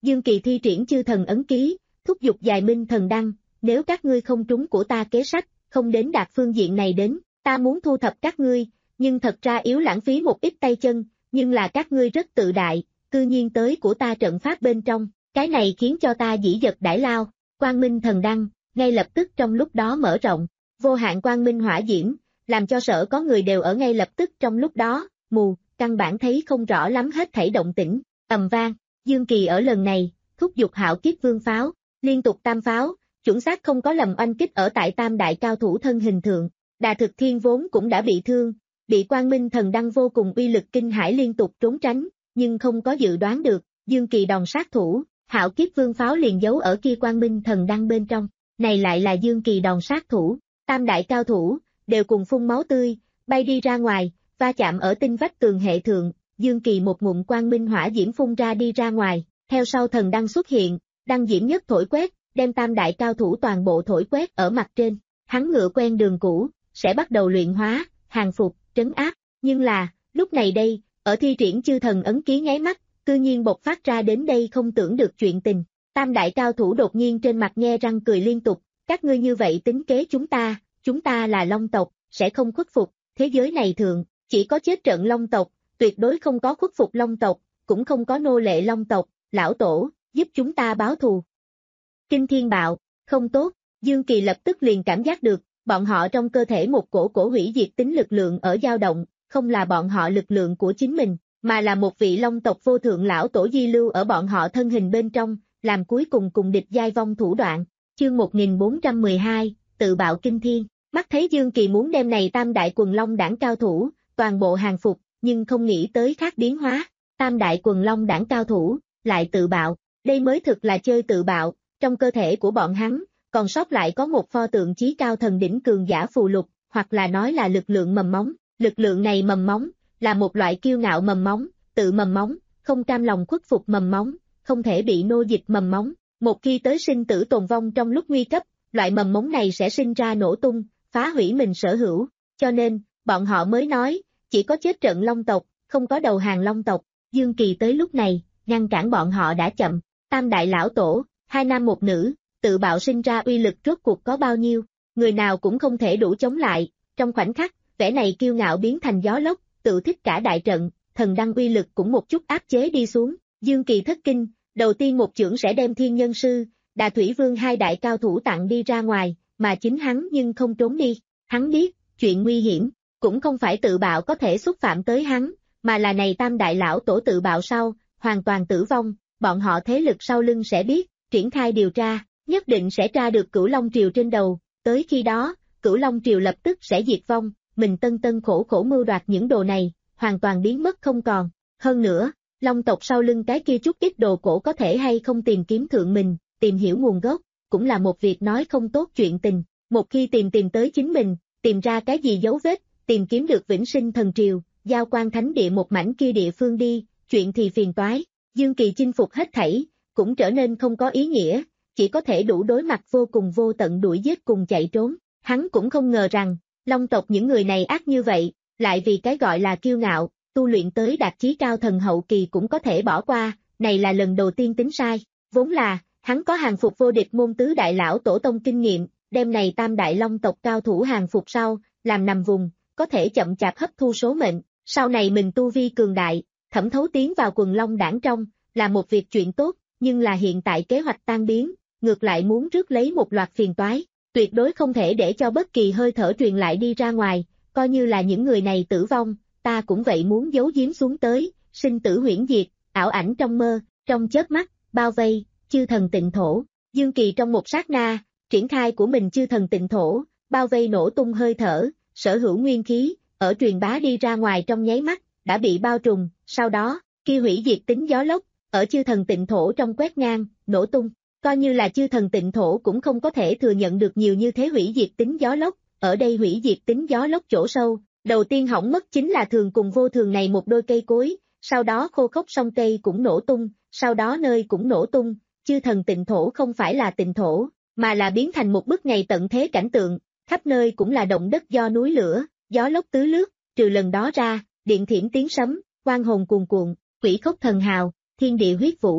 Dương Kỳ thi triển chư thần ấn ký, thúc giục dài minh thần đăng, nếu các ngươi không trúng của ta kế sách, không đến đạt phương diện này đến, ta muốn thu thập các ngươi, nhưng thật ra yếu lãng phí một ít tay chân, nhưng là các ngươi rất tự đại, cư nhiên tới của ta trận pháp bên trong, cái này khiến cho ta dĩ dật đãi lao, quang minh thần đăng, ngay lập tức trong lúc đó mở rộng, vô hạn quang minh hỏa diễm, làm cho sở có người đều ở ngay lập tức trong lúc đó, mù, căn bản thấy không rõ lắm hết thảy động tĩnh, ầm vang, Dương Kỳ ở lần này, thúc giục hạo kiếp vương pháo, liên tục tam pháo, chuẩn xác không có lầm oanh kích ở tại tam đại cao thủ thân hình thượng, Đà Thực Thiên vốn cũng đã bị thương, bị quang minh thần đăng vô cùng uy lực kinh hãi liên tục trốn tránh, nhưng không có dự đoán được, Dương Kỳ đòn sát thủ, hạo kiếp vương pháo liền giấu ở kia quang minh thần đăng bên trong, này lại là Dương Kỳ đòn sát thủ, tam đại cao thủ, đều cùng phun máu tươi, bay đi ra ngoài, va chạm ở tinh vách tường hệ thượng, Dương Kỳ một ngụm quang minh hỏa diễm phun ra đi ra ngoài, theo sau thần đăng xuất hiện, đăng diễm nhất thổi quét, đem tam đại cao thủ toàn bộ thổi quét ở mặt trên, hắn ngựa quen đường cũ, sẽ bắt đầu luyện hóa, hàng phục, trấn áp, nhưng là, lúc này đây, ở thi triển chư thần ấn ký nháy mắt, cư nhiên bộc phát ra đến đây không tưởng được chuyện tình, tam đại cao thủ đột nhiên trên mặt nhe răng cười liên tục, các ngươi như vậy tính kế chúng ta, chúng ta là Long tộc, sẽ không khuất phục, thế giới này thượng, chỉ có chết trận Long tộc, tuyệt đối không có khuất phục Long tộc, cũng không có nô lệ Long tộc, lão tổ, giúp chúng ta báo thù. Kinh thiên bạo, không tốt, Dương Kỳ lập tức liền cảm giác được, bọn họ trong cơ thể một cổ cổ hủy diệt tính lực lượng ở dao động, không là bọn họ lực lượng của chính mình, mà là một vị Long tộc vô thượng lão tổ di lưu ở bọn họ thân hình bên trong, làm cuối cùng cùng địch giai vong thủ đoạn. Chương một nghìn bốn trăm mười hai, tự bạo kinh thiên, mắt thấy Dương Kỳ muốn đem này tam đại quần long đảng cao thủ, toàn bộ hàng phục, nhưng không nghĩ tới khác biến hóa, tam đại quần long đảng cao thủ, lại tự bạo, đây mới thực là chơi tự bạo, trong cơ thể của bọn hắn, còn sót lại có một pho tượng chí cao thần đỉnh cường giả phù lục, hoặc là nói là lực lượng mầm móng, lực lượng này mầm móng, là một loại kiêu ngạo mầm móng, tự mầm móng, không cam lòng khuất phục mầm móng, không thể bị nô dịch mầm móng, một khi tới sinh tử tồn vong trong lúc nguy cấp, loại mầm móng này sẽ sinh ra nổ tung, phá hủy mình sở hữu, cho nên, bọn họ mới nói, chỉ có chết trận Long tộc, không có đầu hàng Long tộc, Dương Kỳ tới lúc này, ngăn cản bọn họ đã chậm, tam đại lão tổ, hai nam một nữ, tự bạo sinh ra uy lực rốt cuộc có bao nhiêu, người nào cũng không thể đủ chống lại, trong khoảnh khắc, vẻ này kiêu ngạo biến thành gió lốc, tự thích cả đại trận, thần đăng uy lực cũng một chút áp chế đi xuống, Dương Kỳ thất kinh, đầu tiên một chưởng sẽ đem Thiên Nhân Sư, Đà Thủy Vương hai đại cao thủ tặng đi ra ngoài, mà chính hắn nhưng không trốn đi, hắn biết, chuyện nguy hiểm, cũng không phải tự bạo có thể xúc phạm tới hắn, mà là này tam đại lão tổ tự bạo sau, hoàn toàn tử vong, bọn họ thế lực sau lưng sẽ biết, triển khai điều tra, nhất định sẽ tra được Cửu Long Triều trên đầu, tới khi đó, Cửu Long Triều lập tức sẽ diệt vong, mình tân tân khổ khổ mưu đoạt những đồ này, hoàn toàn biến mất không còn, hơn nữa, Long tộc sau lưng cái kia chút ít đồ cổ có thể hay không tìm kiếm thượng mình, tìm hiểu nguồn gốc, cũng là một việc nói không tốt chuyện tình, một khi tìm tìm tới chính mình, tìm ra cái gì dấu vết, tìm kiếm được vĩnh sinh thần triều, giao quan thánh địa một mảnh kia địa phương đi, chuyện thì phiền toái, Dương Kỳ chinh phục hết thảy, cũng trở nên không có ý nghĩa, chỉ có thể đủ đối mặt vô cùng vô tận đuổi giết cùng chạy trốn, hắn cũng không ngờ rằng, Long tộc những người này ác như vậy, lại vì cái gọi là kiêu ngạo, tu luyện tới đạt chí cao thần hậu kỳ cũng có thể bỏ qua, này là lần đầu tiên tính sai, vốn là, hắn có hàng phục vô địch môn tứ đại lão tổ tông kinh nghiệm, đem này tam đại Long tộc cao thủ hàng phục sau, làm nằm vùng, có thể chậm chạp hấp thu số mệnh, sau này mình tu vi cường đại, thẩm thấu tiến vào quần Long đảng trong, là một việc chuyện tốt, nhưng là hiện tại kế hoạch tan biến, ngược lại muốn rước lấy một loạt phiền toái, tuyệt đối không thể để cho bất kỳ hơi thở truyền lại đi ra ngoài, coi như là những người này tử vong, ta cũng vậy muốn giấu giếm xuống tới, sinh tử huyễn diệt, ảo ảnh trong mơ, trong chớp mắt, bao vây, chư thần tịnh thổ, Dương Kỳ trong một sát na, triển khai của mình chư thần tịnh thổ, bao vây nổ tung hơi thở, sở hữu nguyên khí, ở truyền bá đi ra ngoài trong nháy mắt, đã bị bao trùm, sau đó, kia hủy diệt tính gió lốc, ở chư thần tịnh thổ trong quét ngang, nổ tung, coi như là chư thần tịnh thổ cũng không có thể thừa nhận được nhiều như thế hủy diệt tính gió lốc, ở đây hủy diệt tính gió lốc chỗ sâu, đầu tiên hỏng mất chính là thường cùng vô thường này một đôi cây cối, sau đó khô khốc song cây cũng nổ tung, sau đó nơi cũng nổ tung, chư thần tịnh thổ không phải là tịnh thổ, mà là biến thành một bức ngày tận thế cảnh tượng, khắp nơi cũng là động đất do núi lửa, gió lốc tứ lướt, trừ lần đó ra, điện thiểm tiếng sấm, oan hồn cuồn cuộn, quỷ khốc thần hào, thiên địa huyết vũ,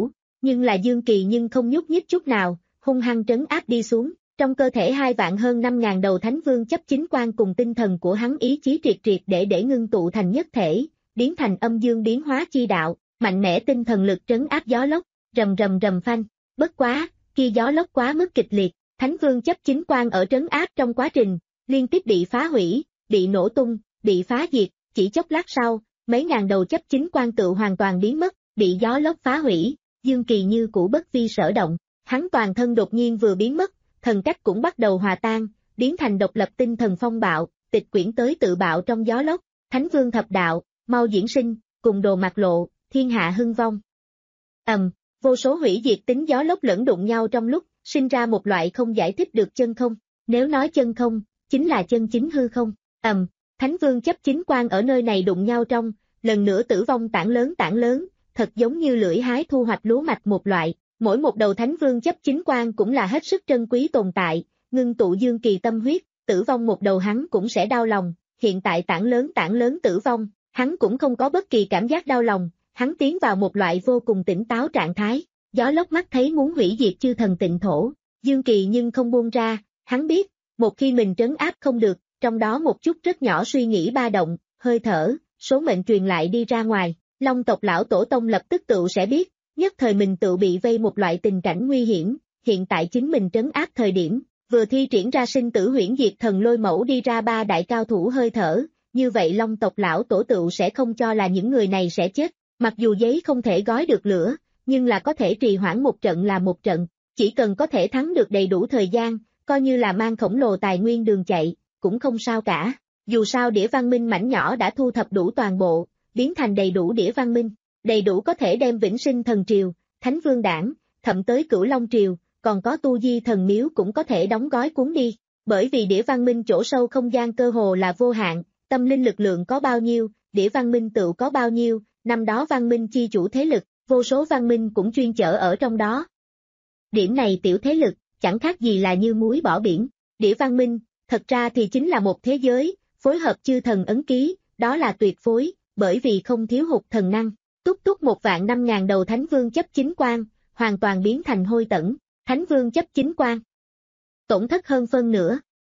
nhưng là Dương Kỳ nhưng không nhúc nhích chút nào, hung hăng trấn áp đi xuống. Trong cơ thể hai vạn hơn năm ngàn đầu thánh vương chấp chính quan cùng tinh thần của hắn ý chí triệt triệt để để ngưng tụ thành nhất thể, biến thành âm dương biến hóa chi đạo, mạnh mẽ tinh thần lực trấn áp gió lốc, rầm rầm rầm phanh. Bất quá, khi gió lốc quá mức kịch liệt, thánh vương chấp chính quan ở trấn áp trong quá trình, liên tiếp bị phá hủy, bị nổ tung, bị phá diệt, chỉ chốc lát sau, mấy ngàn đầu chấp chính quan tự hoàn toàn biến mất, bị gió lốc phá hủy. Dương Kỳ như cũ bất vi sở động, hắn toàn thân đột nhiên vừa biến mất, thần cách cũng bắt đầu hòa tan, biến thành độc lập tinh thần phong bạo, tịch quyển tới tự bạo trong gió lốc. Thánh vương thập đạo, mau diễn sinh, cùng đồ mặt lộ, thiên hạ hưng vong. Ầm, vô số hủy diệt tính gió lốc lẫn đụng nhau trong lúc, sinh ra một loại không giải thích được chân không. Nếu nói chân không, chính là chân chính hư không. Ầm, thánh vương chấp chính quan ở nơi này đụng nhau trong, lần nữa tử vong tảng lớn tảng lớn, thật giống như lưỡi hái thu hoạch lúa mạch một loại. Mỗi một đầu thánh vương chấp chính quan cũng là hết sức trân quý tồn tại, ngưng tụ Dương Kỳ tâm huyết, tử vong một đầu hắn cũng sẽ đau lòng. Hiện tại tảng lớn tảng lớn tử vong, hắn cũng không có bất kỳ cảm giác đau lòng, hắn tiến vào một loại vô cùng tỉnh táo trạng thái. Gió lốc mắt thấy muốn hủy diệt chư thần tịnh thổ, Dương Kỳ nhưng không buông ra, hắn biết, một khi mình trấn áp không được, trong đó một chút rất nhỏ suy nghĩ ba động, hơi thở, số mệnh truyền lại đi ra ngoài, Long tộc lão tổ tông lập tức tự sẽ biết, nhất thời mình tự bị vây một loại tình cảnh nguy hiểm, hiện tại chính mình trấn áp thời điểm, vừa thi triển ra sinh tử huyễn diệt thần lôi mẫu đi ra ba đại cao thủ hơi thở, như vậy Long tộc lão tổ tự sẽ không cho là những người này sẽ chết, mặc dù giấy không thể gói được lửa, nhưng là có thể trì hoãn một trận là một trận, chỉ cần có thể thắng được đầy đủ thời gian, coi như là mang khổng lồ tài nguyên đường chạy, cũng không sao cả, dù sao đĩa văn minh mảnh nhỏ đã thu thập đủ toàn bộ, biến thành đầy đủ đĩa văn minh, đầy đủ có thể đem vĩnh sinh thần triều, thánh vương đảng, thậm tới cửu long triều, còn có tu di thần miếu cũng có thể đóng gói cuốn đi, bởi vì đĩa văn minh chỗ sâu không gian cơ hồ là vô hạn, tâm linh lực lượng có bao nhiêu, đĩa văn minh tự có bao nhiêu, năm đó văn minh chi chủ thế lực, vô số văn minh cũng chuyên chở ở trong đó. Điểm này tiểu thế lực, chẳng khác gì là như muối bỏ biển, đĩa văn minh, thật ra thì chính là một thế giới, phối hợp chư thần ấn ký, đó là tuyệt phối, bởi vì không thiếu hụt thần năng, túc túc một vạn năm ngàn đầu thánh vương chấp chính quan, hoàn toàn biến thành hôi tẫn, thánh vương chấp chính quan. Tổn thất hơn phân nửa.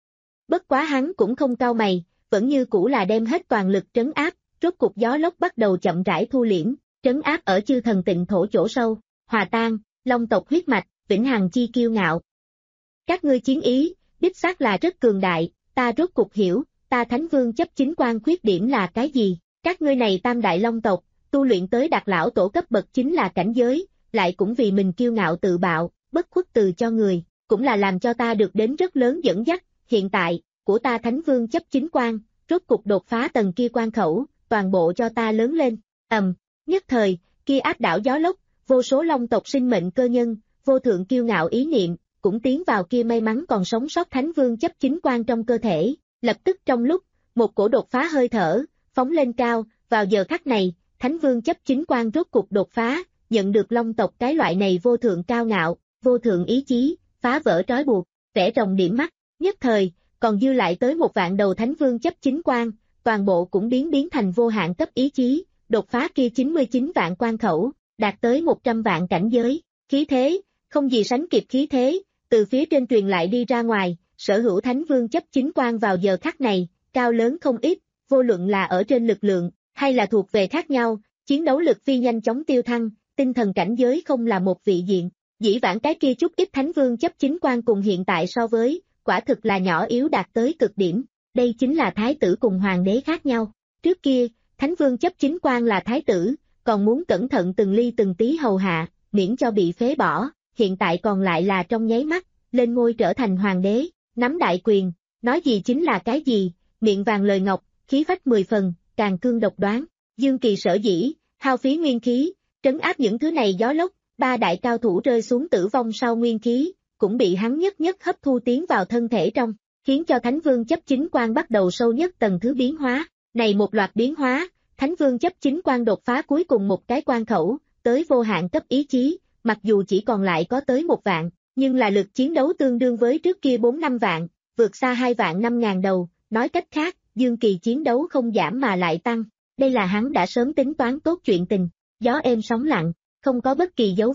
Bất quá hắn cũng không cau mày, vẫn như cũ là đem hết toàn lực trấn áp, rốt cục gió lốc bắt đầu chậm rãi thu liễm, trấn áp ở chư thần tịnh thổ chỗ sâu, hòa tan, Long tộc huyết mạch, vĩnh hằng chi kiêu ngạo. Các ngươi chiến ý, đích xác là rất cường đại, ta rốt cục hiểu, ta thánh vương chấp chính quan khuyết điểm là cái gì, các ngươi này tam đại Long tộc, tu luyện tới đạt lão tổ cấp bậc chính là cảnh giới, lại cũng vì mình kiêu ngạo tự bạo, bất khuất từ cho người, cũng là làm cho ta được đến rất lớn dẫn dắt, hiện tại, của ta thánh vương chấp chính quan, rốt cục đột phá tầng kia quan khẩu, toàn bộ cho ta lớn lên, ầm, nhất thời, kia áp đảo gió lốc, vô số Long tộc sinh mệnh cơ nhân, vô thượng kiêu ngạo ý niệm, cũng tiến vào kia may mắn còn sống sót thánh vương chấp chính quan trong cơ thể, lập tức trong lúc, một cổ đột phá hơi thở, phóng lên cao, vào giờ khắc này, thánh vương chấp chính quan rốt cục đột phá, nhận được Long tộc cái loại này vô thượng cao ngạo, vô thượng ý chí, phá vỡ trói buộc, vẽ rồng điểm mắt, nhất thời, còn dư lại tới một vạn đầu thánh vương chấp chính quan, toàn bộ cũng biến biến thành vô hạn cấp ý chí, đột phá kia chín mươi chín vạn quan khẩu, đạt tới một trăm vạn cảnh giới, khí thế, không gì sánh kịp khí thế, từ phía trên truyền lại đi ra ngoài, sở hữu thánh vương chấp chính quan vào giờ khắc này, cao lớn không ít, vô luận là ở trên lực lượng, hay là thuộc về khác nhau, chiến đấu lực phi nhanh chóng tiêu thăng, tinh thần cảnh giới không là một vị diện, dĩ vãng cái kia chút ít thánh vương chấp chính quan cùng hiện tại so với, quả thực là nhỏ yếu đạt tới cực điểm, đây chính là thái tử cùng hoàng đế khác nhau, trước kia, thánh vương chấp chính quan là thái tử, còn muốn cẩn thận từng ly từng tí hầu hạ, miễn cho bị phế bỏ, hiện tại còn lại là trong nháy mắt, lên ngôi trở thành hoàng đế, nắm đại quyền, nói gì chính là cái gì, miệng vàng lời ngọc, khí phách mười phần, càng cương độc đoán, Dương Kỳ sở dĩ, hao phí nguyên khí, trấn áp những thứ này gió lốc, ba đại cao thủ rơi xuống tử vong sau nguyên khí, cũng bị hắn nhất nhất hấp thu tiến vào thân thể trong, khiến cho Thánh Vương chấp chính quan bắt đầu sâu nhất tầng thứ biến hóa, này một loạt biến hóa, Thánh Vương chấp chính quan đột phá cuối cùng một cái quan khẩu, tới vô hạn cấp ý chí, mặc dù chỉ còn lại có tới một vạn, nhưng là lực chiến đấu tương đương với trước kia bốn năm vạn, vượt xa hai vạn năm ngàn đầu, nói cách khác, Dương Kỳ chiến đấu không giảm mà lại tăng, đây là hắn đã sớm tính toán tốt chuyện tình, gió êm sóng lặng, không có bất kỳ dấu vết,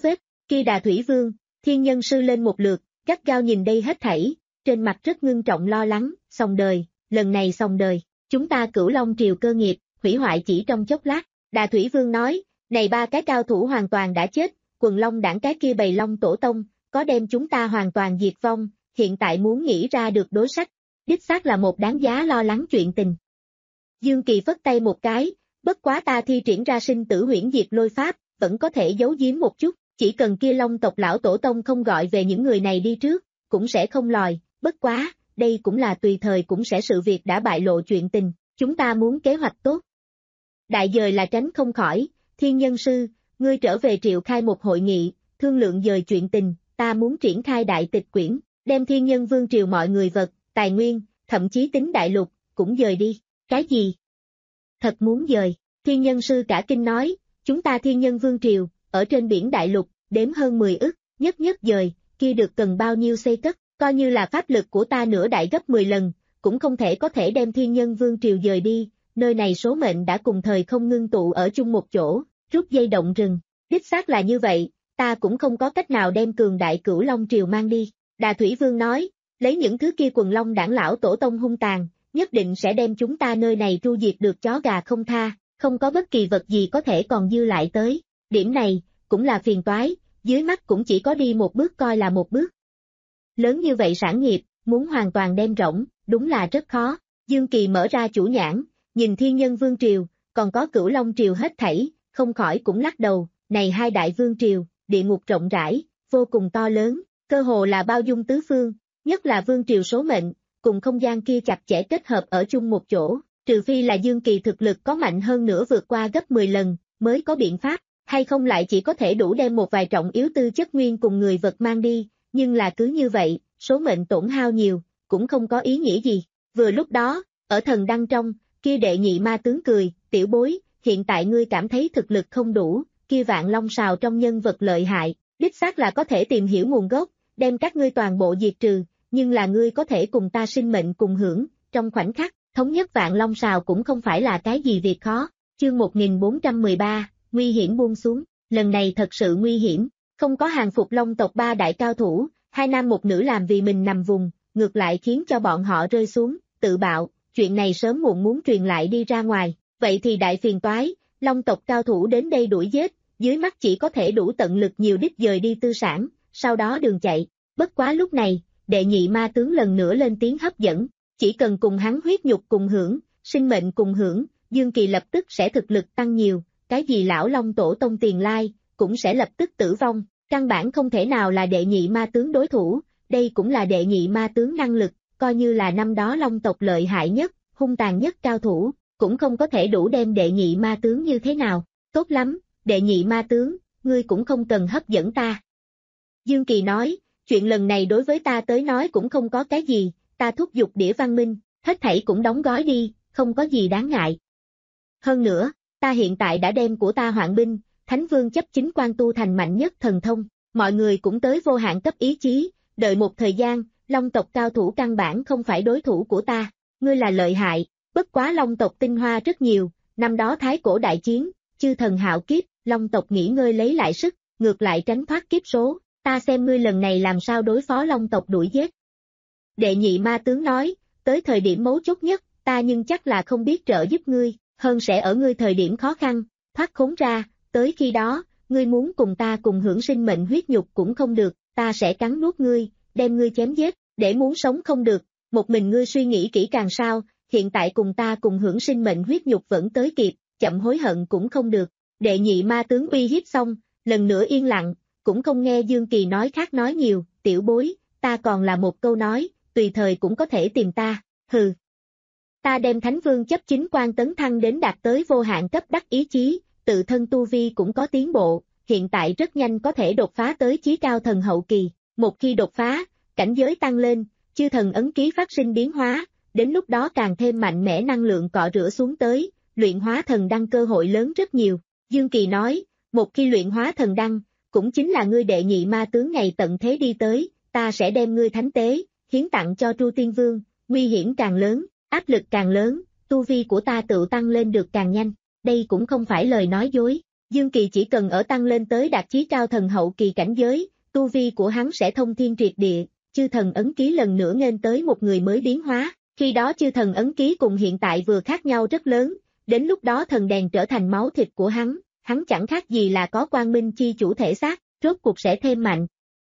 Khi Đà Thủy Vương, Thiên Nhân Sư lên một lượt, gắt gao nhìn đây hết thảy, trên mặt rất ngưng trọng lo lắng, xong đời, lần này xong đời, chúng ta Cửu Long Triều cơ nghiệp, hủy hoại chỉ trong chốc lát. Đà Thủy Vương nói, này ba cái cao thủ hoàn toàn đã chết, quần long đảng cái kia bầy long tổ tông, có đem chúng ta hoàn toàn diệt vong, hiện tại muốn nghĩ ra được đối sách, đích xác là một đáng giá lo lắng chuyện tình. Dương Kỳ phất tay một cái, bất quá ta thi triển ra sinh tử huyễn diệt lôi pháp, vẫn có thể giấu giếm một chút, chỉ cần kia long tộc lão tổ tông không gọi về những người này đi trước, cũng sẽ không lòi, bất quá, đây cũng là tùy thời cũng sẽ sự việc đã bại lộ chuyện tình, chúng ta muốn kế hoạch tốt. Đại dời là tránh không khỏi, Thiên Nhân Sư, ngươi trở về triệu khai một hội nghị, thương lượng dời chuyện tình, ta muốn triển khai đại tịch quyển, đem Thiên Nhân Vương Triều mọi người vật, tài nguyên, thậm chí tính đại lục, cũng dời đi, cái gì? Thật muốn dời, Thiên Nhân Sư cả kinh nói, chúng ta Thiên Nhân Vương Triều, ở trên biển đại lục, đếm hơn mười ức, nhất nhất dời, kia được cần bao nhiêu xây cất, coi như là pháp lực của ta nửa đại gấp mười lần, cũng không thể có thể đem Thiên Nhân Vương Triều dời đi, nơi này số mệnh đã cùng thời không ngưng tụ ở chung một chỗ, rút dây động rừng, đích xác là như vậy, ta cũng không có cách nào đem cường đại Cửu Long Triều mang đi. Đà Thủy Vương nói, lấy những thứ kia quần long đảng lão tổ tông hung tàn, nhất định sẽ đem chúng ta nơi này tru diệt được chó gà không tha, không có bất kỳ vật gì có thể còn dư lại tới, điểm này, cũng là phiền toái, dưới mắt cũng chỉ có đi một bước coi là một bước. Lớn như vậy sản nghiệp, muốn hoàn toàn đem rỗng, đúng là rất khó, Dương Kỳ mở ra chủ nhãn, nhìn Thiên Nhân Vương Triều, còn có Cửu Long Triều hết thảy, không khỏi cũng lắc đầu, này hai đại vương triều, địa ngục rộng rãi, vô cùng to lớn, cơ hồ là bao dung tứ phương, nhất là vương triều số mệnh, cùng không gian kia chặt chẽ kết hợp ở chung một chỗ, trừ phi là Dương Kỳ thực lực có mạnh hơn nữa vượt qua gấp mười lần, mới có biện pháp, hay không lại chỉ có thể đủ đem một vài trọng yếu tư chất nguyên cùng người vật mang đi, nhưng là cứ như vậy, số mệnh tổn hao nhiều, cũng không có ý nghĩa gì. Vừa lúc đó, ở thần đăng trong, kia đệ nhị ma tướng cười, tiểu bối, hiện tại ngươi cảm thấy thực lực không đủ, kia vạn long sào trong nhân vật lợi hại, đích xác là có thể tìm hiểu nguồn gốc, đem các ngươi toàn bộ diệt trừ, nhưng là ngươi có thể cùng ta sinh mệnh cùng hưởng, trong khoảnh khắc, thống nhất vạn long sào cũng không phải là cái gì việc khó. Chương một nghìn bốn trăm mười ba, nguy hiểm buông xuống, lần này thật sự nguy hiểm, không có hàng phục long tộc ba đại cao thủ, hai nam một nữ làm vì mình nằm vùng, ngược lại khiến cho bọn họ rơi xuống, tự bạo, chuyện này sớm muộn muốn truyền lại đi ra ngoài, vậy thì đại phiền toái, long tộc cao thủ đến đây đuổi giết, dưới mắt chỉ có thể đủ tận lực nhiều đích dời đi tư sản, sau đó đường chạy, bất quá lúc này, đệ nhị ma tướng lần nữa lên tiếng hấp dẫn, chỉ cần cùng hắn huyết nhục cùng hưởng, sinh mệnh cùng hưởng, Dương Kỳ lập tức sẽ thực lực tăng nhiều, cái gì lão long tổ tông tiền lai, cũng sẽ lập tức tử vong, căn bản không thể nào là đệ nhị ma tướng đối thủ, đây cũng là đệ nhị ma tướng năng lực, coi như là năm đó long tộc lợi hại nhất, hung tàn nhất cao thủ, cũng không có thể đủ đem đệ nhị ma tướng như thế nào, tốt lắm, đệ nhị ma tướng, ngươi cũng không cần hấp dẫn ta. Dương Kỳ nói, chuyện lần này đối với ta tới nói cũng không có cái gì, ta thúc giục đĩa văn minh, hết thảy cũng đóng gói đi, không có gì đáng ngại. Hơn nữa, ta hiện tại đã đem của ta hoạn binh, Thánh Vương chấp chính quan tu thành mạnh nhất thần thông, mọi người cũng tới vô hạn cấp ý chí, đợi một thời gian, long tộc cao thủ căn bản không phải đối thủ của ta, ngươi là lợi hại, bất quá long tộc tinh hoa rất nhiều, năm đó thái cổ đại chiến, chư thần hạo kiếp, long tộc nghỉ ngơi lấy lại sức, ngược lại tránh thoát kiếp số, ta xem ngươi lần này làm sao đối phó long tộc đuổi giết. Đệ nhị ma tướng nói, tới thời điểm mấu chốt nhất, ta nhưng chắc là không biết trợ giúp ngươi, hơn sẽ ở ngươi thời điểm khó khăn, thoát khốn ra, tới khi đó, ngươi muốn cùng ta cùng hưởng sinh mệnh huyết nhục cũng không được, ta sẽ cắn nuốt ngươi, đem ngươi chém giết, để muốn sống không được, một mình ngươi suy nghĩ kỹ càng sao, hiện tại cùng ta cùng hưởng sinh mệnh huyết nhục vẫn tới kịp, chậm hối hận cũng không được. Đệ nhị ma tướng uy hiếp xong, lần nữa yên lặng, cũng không nghe Dương Kỳ nói khác nói nhiều, tiểu bối, ta còn là một câu nói, tùy thời cũng có thể tìm ta, hừ. Ta đem Thánh Vương chấp chính quan tấn thăng đến đạt tới vô hạn cấp đắc ý chí, tự thân tu vi cũng có tiến bộ, hiện tại rất nhanh có thể đột phá tới chí cao thần hậu kỳ, một khi đột phá, cảnh giới tăng lên, chư thần ấn ký phát sinh biến hóa, đến lúc đó càng thêm mạnh mẽ năng lượng cọ rửa xuống tới, luyện hóa thần đăng cơ hội lớn rất nhiều. Dương Kỳ nói, một khi luyện hóa thần đăng, cũng chính là ngươi đệ nhị ma tướng ngày tận thế đi tới, ta sẽ đem ngươi thánh tế, hiến tặng cho Tru Tiên Vương, nguy hiểm càng lớn, áp lực càng lớn, tu vi của ta tự tăng lên được càng nhanh, đây cũng không phải lời nói dối. Dương Kỳ chỉ cần ở tăng lên tới đạt chí cao thần hậu kỳ cảnh giới, tu vi của hắn sẽ thông thiên triệt địa, chư thần ấn ký lần nữa nghênh tới một người mới biến hóa, khi đó chư thần ấn ký cùng hiện tại vừa khác nhau rất lớn, đến lúc đó thần đèn trở thành máu thịt của hắn, hắn chẳng khác gì là có quang minh chi chủ thể xác, rốt cuộc sẽ thêm mạnh.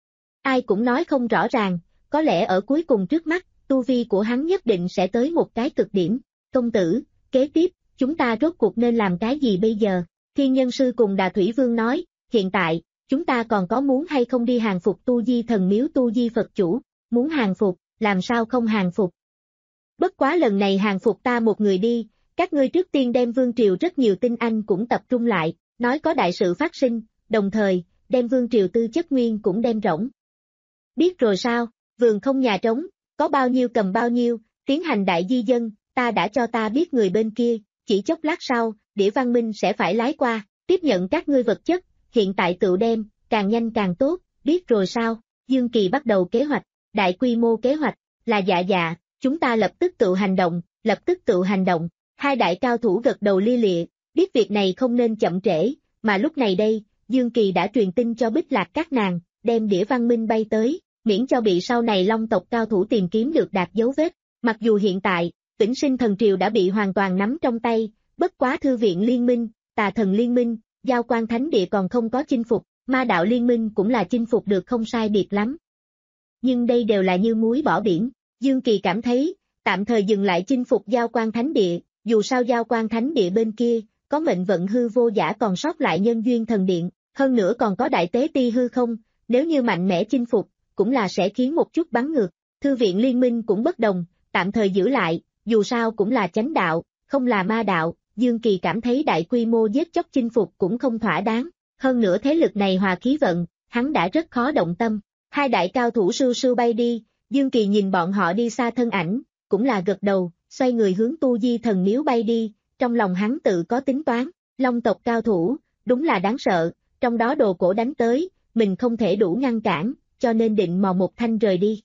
Ai cũng nói không rõ ràng, có lẽ ở cuối cùng trước mắt, tu vi của hắn nhất định sẽ tới một cái cực điểm. Công tử, kế tiếp, chúng ta rốt cuộc nên làm cái gì bây giờ? Thiên Nhân Sư cùng Đà Thủy Vương nói, hiện tại, chúng ta còn có muốn hay không đi hàng phục Tu Di Thần Miếu Tu Di Phật Chủ, muốn hàng phục, làm sao không hàng phục? Bất quá lần này hàng phục ta một người đi, các ngươi trước tiên đem Vương Triều rất nhiều tinh anh cũng tập trung lại, nói có đại sự phát sinh, đồng thời, đem Vương Triều tư chất nguyên cũng đem rỗng. Biết rồi sao, vườn không nhà trống, có bao nhiêu cầm bao nhiêu, tiến hành đại di dân, ta đã cho ta biết người bên kia, chỉ chốc lát sau, Đĩa Văn Minh sẽ phải lái qua, tiếp nhận các ngươi vật chất, hiện tại tự đem, càng nhanh càng tốt, biết rồi sao, Dương Kỳ bắt đầu kế hoạch, đại quy mô kế hoạch, là dạ dạ, chúng ta lập tức tự hành động, lập tức tự hành động, hai đại cao thủ gật đầu lia lịa, biết việc này không nên chậm trễ, mà lúc này đây, Dương Kỳ đã truyền tin cho Bích Lạc các nàng, đem Đĩa Văn Minh bay tới, miễn cho bị sau này Long tộc cao thủ tìm kiếm được đạt dấu vết, mặc dù hiện tại, Vĩnh Sinh Thần Triều đã bị hoàn toàn nắm trong tay, bất quá Thư viện Liên minh, Tà Thần Liên minh, Giao Quan Thánh Địa còn không có chinh phục, Ma Đạo Liên minh cũng là chinh phục được không sai biệt lắm. Nhưng đây đều là như muối bỏ biển, Dương Kỳ cảm thấy, tạm thời dừng lại chinh phục Giao Quan Thánh Địa, dù sao Giao Quan Thánh Địa bên kia, có mệnh vận hư vô giả còn sót lại Nhân Duyên Thần Điện, hơn nữa còn có Đại Tế Ti hư không, nếu như mạnh mẽ chinh phục, cũng là sẽ khiến một chút bắn ngược, Thư viện Liên minh cũng bất đồng, tạm thời giữ lại, dù sao cũng là chánh đạo, không là ma đạo, Dương Kỳ cảm thấy đại quy mô giết chóc chinh phục cũng không thỏa đáng, hơn nữa thế lực này hòa khí vận, hắn đã rất khó động tâm, hai đại cao thủ sưu sưu bay đi, Dương Kỳ nhìn bọn họ đi xa thân ảnh, cũng là gật đầu, xoay người hướng Tu Di Thần Miếu bay đi, trong lòng hắn tự có tính toán, Long tộc cao thủ, đúng là đáng sợ, trong đó đồ cổ đánh tới, mình không thể đủ ngăn cản, cho nên định mò một thanh rời đi.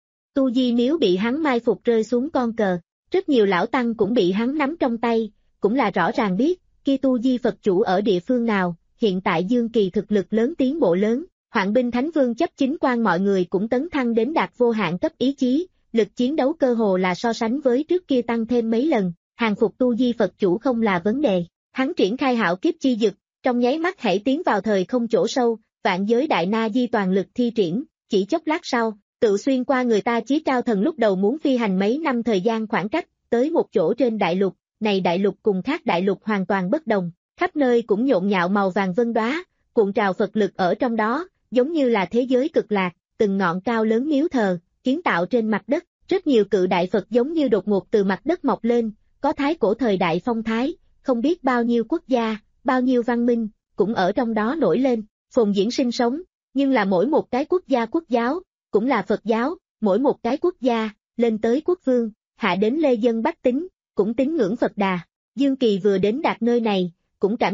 Tu Di Miếu bị hắn mai phục rơi xuống con cờ, rất nhiều lão tăng cũng bị hắn nắm trong tay, cũng là rõ ràng biết, kia Tu Di Phật Chủ ở địa phương nào, hiện tại Dương Kỳ thực lực lớn tiến bộ lớn, Hoạn binh Thánh Vương chấp chính quan mọi người cũng tấn thăng đến đạt vô hạn cấp ý chí, lực chiến đấu cơ hồ là so sánh với trước kia tăng thêm mấy lần, hàng phục Tu Di Phật Chủ không là vấn đề, hắn triển khai hạo kiếp chi dực, trong nháy mắt hãy tiến vào thời không chỗ sâu, vạn giới đại na di toàn lực thi triển, chỉ chốc lát sau, tự xuyên qua người ta chí cao thần lúc đầu muốn phi hành mấy năm thời gian khoảng cách, tới một chỗ trên đại lục, này đại lục cùng khác đại lục hoàn toàn bất đồng, khắp nơi cũng nhộn nhạo màu vàng vân đóa, cuộn trào Phật lực ở trong đó, giống như là thế giới cực lạc, từng ngọn cao lớn miếu thờ, kiến tạo trên mặt đất, rất nhiều cự đại Phật giống như đột ngột từ mặt đất mọc lên, có thái cổ thời đại phong thái, không biết bao nhiêu quốc gia, bao nhiêu văn minh, cũng ở trong đó nổi lên, phồn diễn sinh sống, nhưng là mỗi một cái quốc gia quốc giáo, cũng là Phật giáo, mỗi một cái quốc gia, lên tới quốc vương, hạ đến lê dân bách tính, cũng tín ngưỡng Phật Đà. Dương Kỳ vừa đến đạt nơi này, cũng cảm.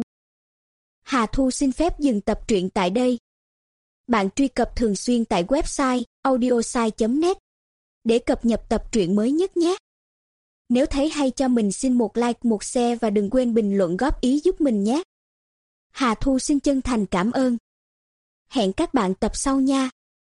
Hà Thu xin phép dừng tập truyện tại đây. Bạn truy cập thường xuyên tại website audiosai chấm net để cập nhật tập truyện mới nhất nhé. Nếu thấy hay cho mình xin một like, một share và đừng quên bình luận góp ý giúp mình nhé. Hà Thu xin chân thành cảm ơn. Hẹn các bạn tập sau nha.